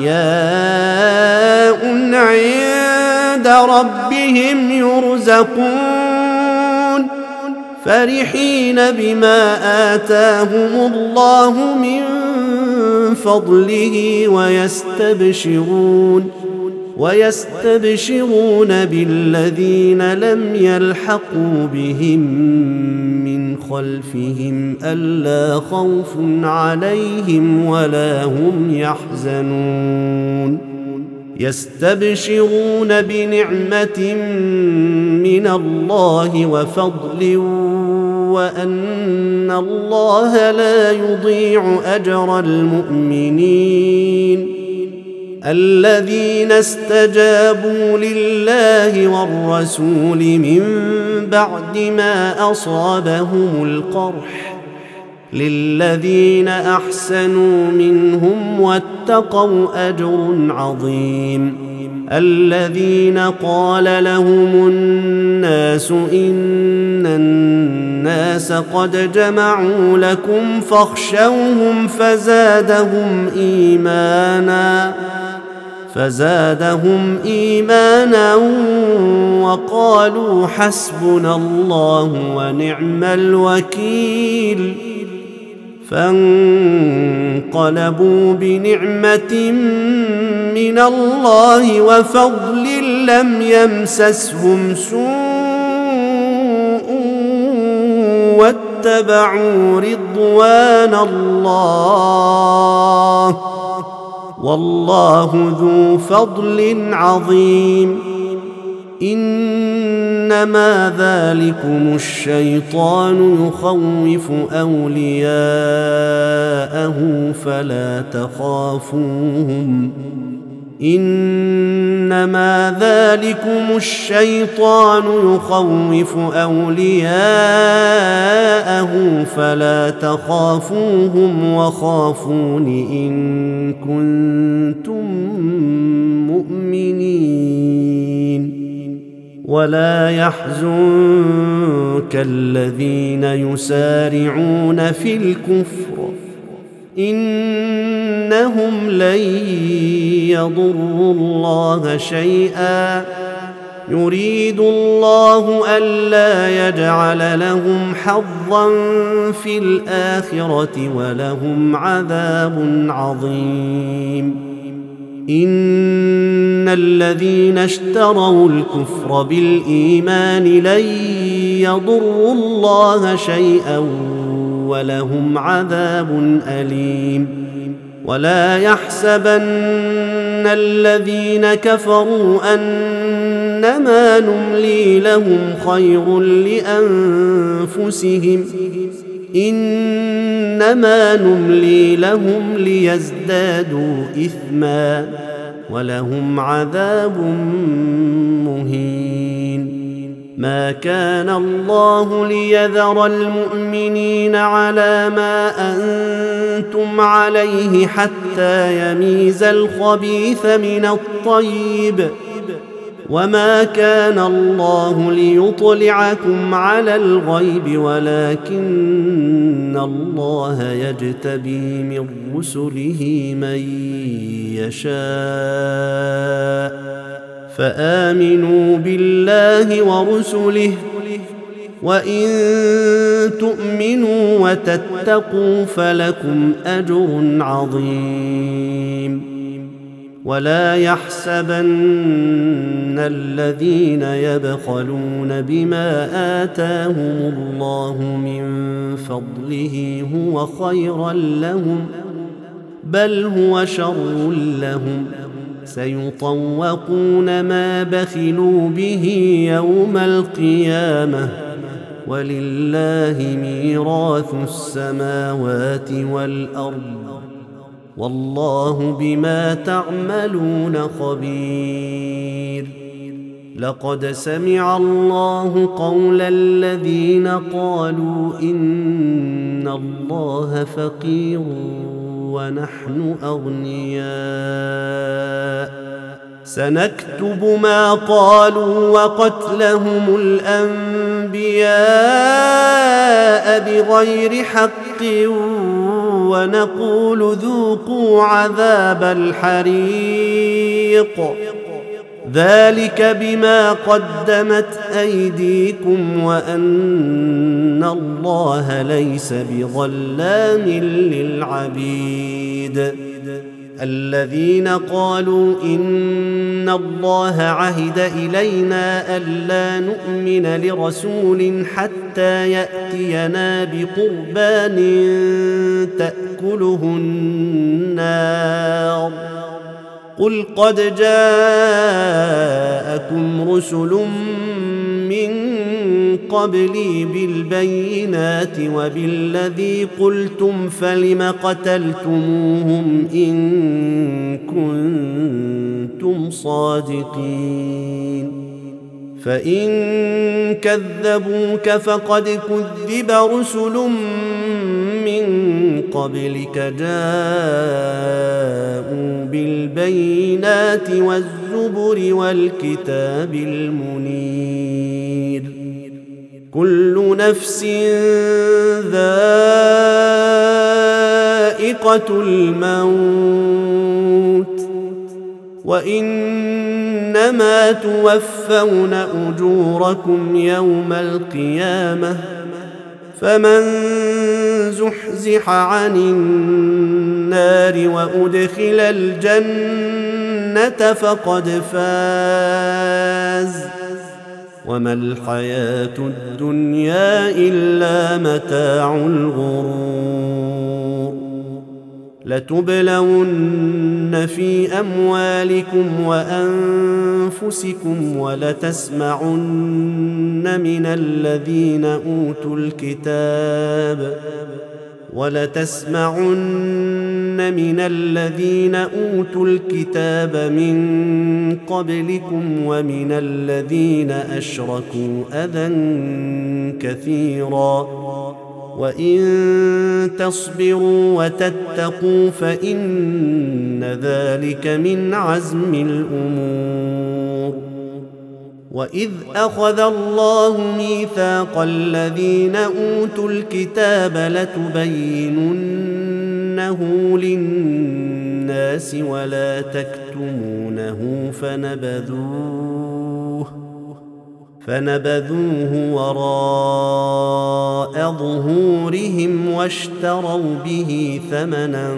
أحياء عند ربهم يرزقون فرحين بما آتاهم الله من فضله ويستبشرون بالذين لم يلحقوا بهم من خلفهم ألا خوف عليهم ولا هم يحزنون. يستبشرون بنعمة من الله وفضل وأن الله لا يضيع أجر المؤمنين. الذين استجابوا لله والرسول من بعد ما أصابهم القرح للذين أحسنوا منهم واتقوا أجر عظيم. الذين قال لهم الناس إن الناس قد جمعوا لكم فاخشوهم فزادهم إيمانا وقالوا حسبنا الله ونعم الوكيل. فانقلبوا بنعمة من الله وفضل لم يمسسهم سوء واتبعوا رضوان الله والله ذو فضل عظيم. إنما ذلكم الشيطان يخوف أولياءه فلا تخافوهم إنما ذلكم الشيطان يخوف أولياءه فلا تخافوهم وخافون إن كنتم مؤمنين. ولا يحزنك الذين يسارعون في الكفر إنهم لن يضروا الله شيئا يريد الله ألا يجعل لهم حظا في الآخرة ولهم عذاب عظيم. إن الذين اشتروا الكفر بالإيمان لن يضروا الله شيئا ولهم عذاب أليم. ولا يحسبن الذين كفروا أنما نملي لهم خير لأنفسهم، إنما نملي لهم ليزدادوا إثما ولهم عذاب مهين. ما كان الله ليذر المؤمنين على ما أنتم عليه حتى يميز الخبيث من الطيب، وما كان الله ليطلعكم على الغيب ولكن الله يجتبي من رسله من يشاء، فآمنوا بالله ورسله، وإن تؤمنوا وتتقوا فلكم أجر عظيم. ولا يحسبن الذين يبخلون بما آتاهم الله من فضله هو خيرا لهم، بل هو شر لهم، سيطوقون ما بخلوا به يوم القيامة، ولله ميراث السماوات والأرض، والله بما تعملون خبير. لقد سمع الله قول الذين قالوا إن الله فقير ونحن أغنياء، سنكتب ما قالوا وقتلهم الأنبياء بغير حق، ونقول ذوقوا عذاب الحريق، ذلك بما قدمت أيديكم وأن الله ليس بظلام للعبيد. الذين قالوا إن الله عهد إلينا ألا نؤمن لرسول حتى يأتينا بقربان تأكله النار، قل قد جاءكم رسل من قبلي بالبينات وبالذي قلتم فلم قتلتموهم إن كنتم صادقين. فإن كذبوك فقد كذب رسل من قبلك جاءوا بالبينات والزبر والكتاب المنير. كل نفس ذائقة الموت، وإنما توفون أجوركم يوم القيامة، فمن زحزح عن النار وأدخل الجنة فقد فاز، وما الحياة الدنيا إلا متاع الغرور. لتبلون في أموالكم وأنفسكم ولتسمعن من الذين أوتوا الكتاب من قبلكم ومن الذين أشركوا أذى كثيرا، وإن تصبروا وتتقوا فإن ذلك من عزم الأمور. وإذ أخذ الله ميثاق الذين أوتوا الكتاب لتبيننه للناس ولا تكتمونه فنبذوه وراء ظهورهم واشتروا به ثمنا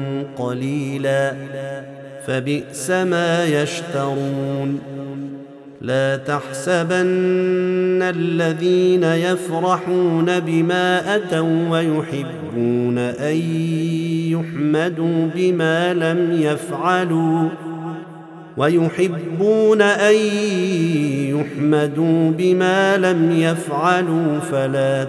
قليلا، فبئس ما يشترون. لا تحسبن الذين يفرحون بما أتوا ويحبون أن يحمدوا بما لم يفعلوا فلا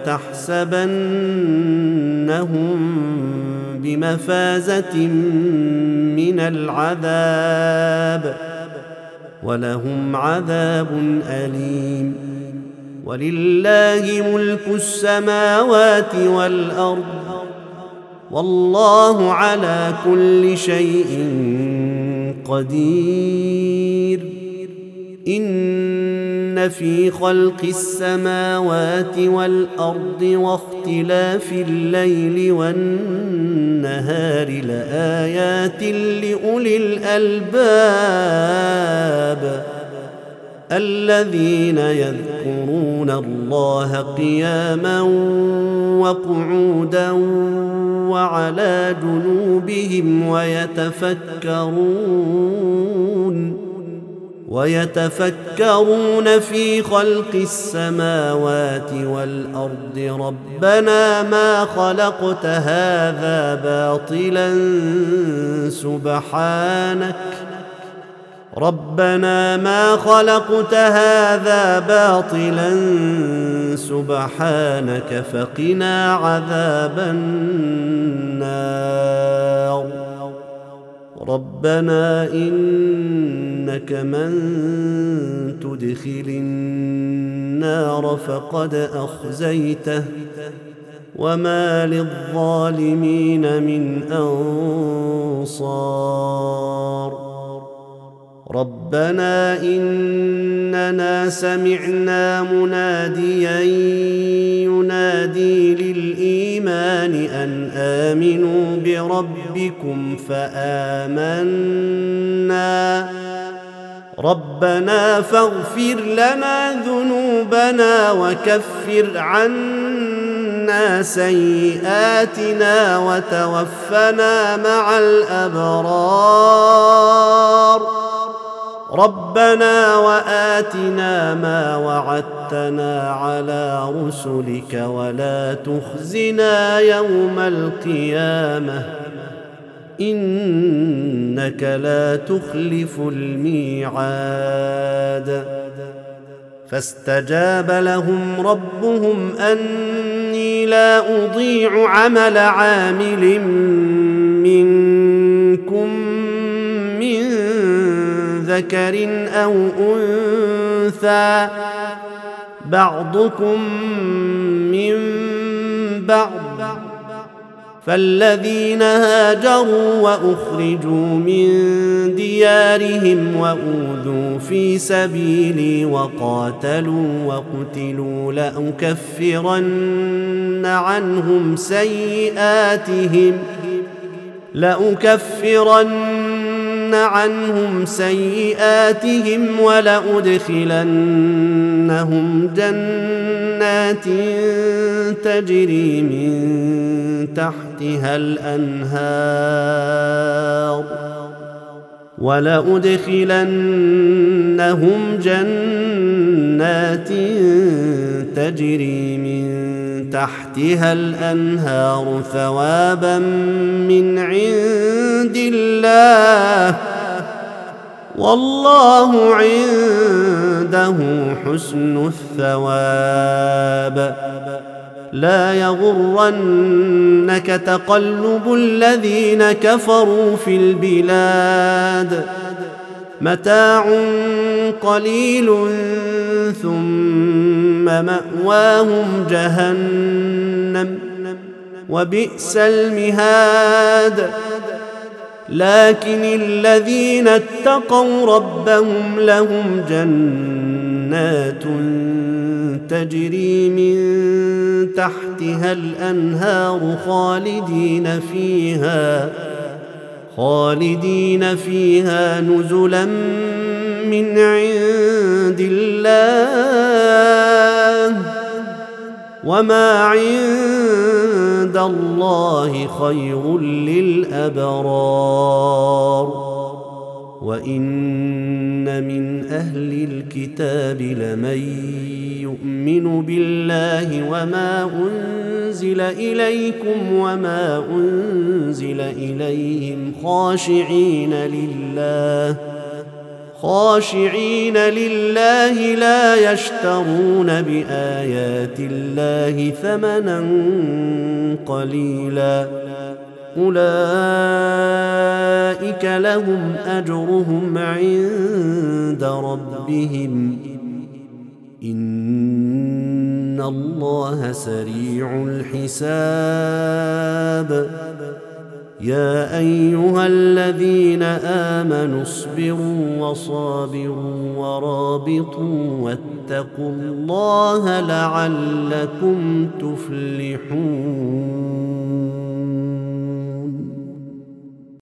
تحسبنهم بمفازة من العذاب ولهم عذاب أليم. ولله ملك السماوات والأرض والله على كل شيء قدير. إن في خلق السماوات والأرض واختلاف الليل والنهار لآيات لأولي الألباب الذين يذكرون الله قياما وقعودا وعلى جنوبهم ويتفكرون في خلق السماوات والأرض ربنا ما خلقت هذا باطلا سبحانك فقنا عذاب النار. ربنا إنك من تدخل النار فقد أخزيته وما للظالمين من أنصار. ربنا إننا سمعنا مناديا ينادي للإيمان أن آمنوا بربكم فآمنا. ربنا فاغفر لنا ذنوبنا وكفر عنا سيئاتنا وتوفنا مع الأبرار. ربنا وآتنا ما وعدتنا على رسلك ولا تخزنا يوم القيامة إنك لا تخلف الميعاد. فاستجاب لهم ربهم أني لا أضيع عمل عامل منكم من ذكر أو أنثى بعضكم من بعض. فالذين هاجروا وأخرجوا من ديارهم وأوذوا في سبيلي وقاتلوا وقتلوا لأكفرن عنهم سيئاتهم ولأدخلنهم جنات تجري من تحتها الأنهار ثوابا من عند الله والله عنده حسن الثواب. لا يغرنك تقلب الذين كفروا في البلاد متاع قليل ثم مأواهم جهنم وبئس المهاد. لكن الذين اتقوا ربهم لهم جنات تجري من تحتها الأنهار خالدين فيها نزلا من عند الله وما عند الله خير للأبرار. وإن من أهل الكتاب لمن يؤمن بالله وما أنزل إليكم وما أنزل إليهم خاشعين لله لا يشترون بآيات الله ثمنا قليلا أولئك لهم أجرهم عند ربهم إن الله سريع الحساب يا أيها الذين آمنوا اصبروا وصابروا ورابطوا واتقوا الله لعلكم تفلحون.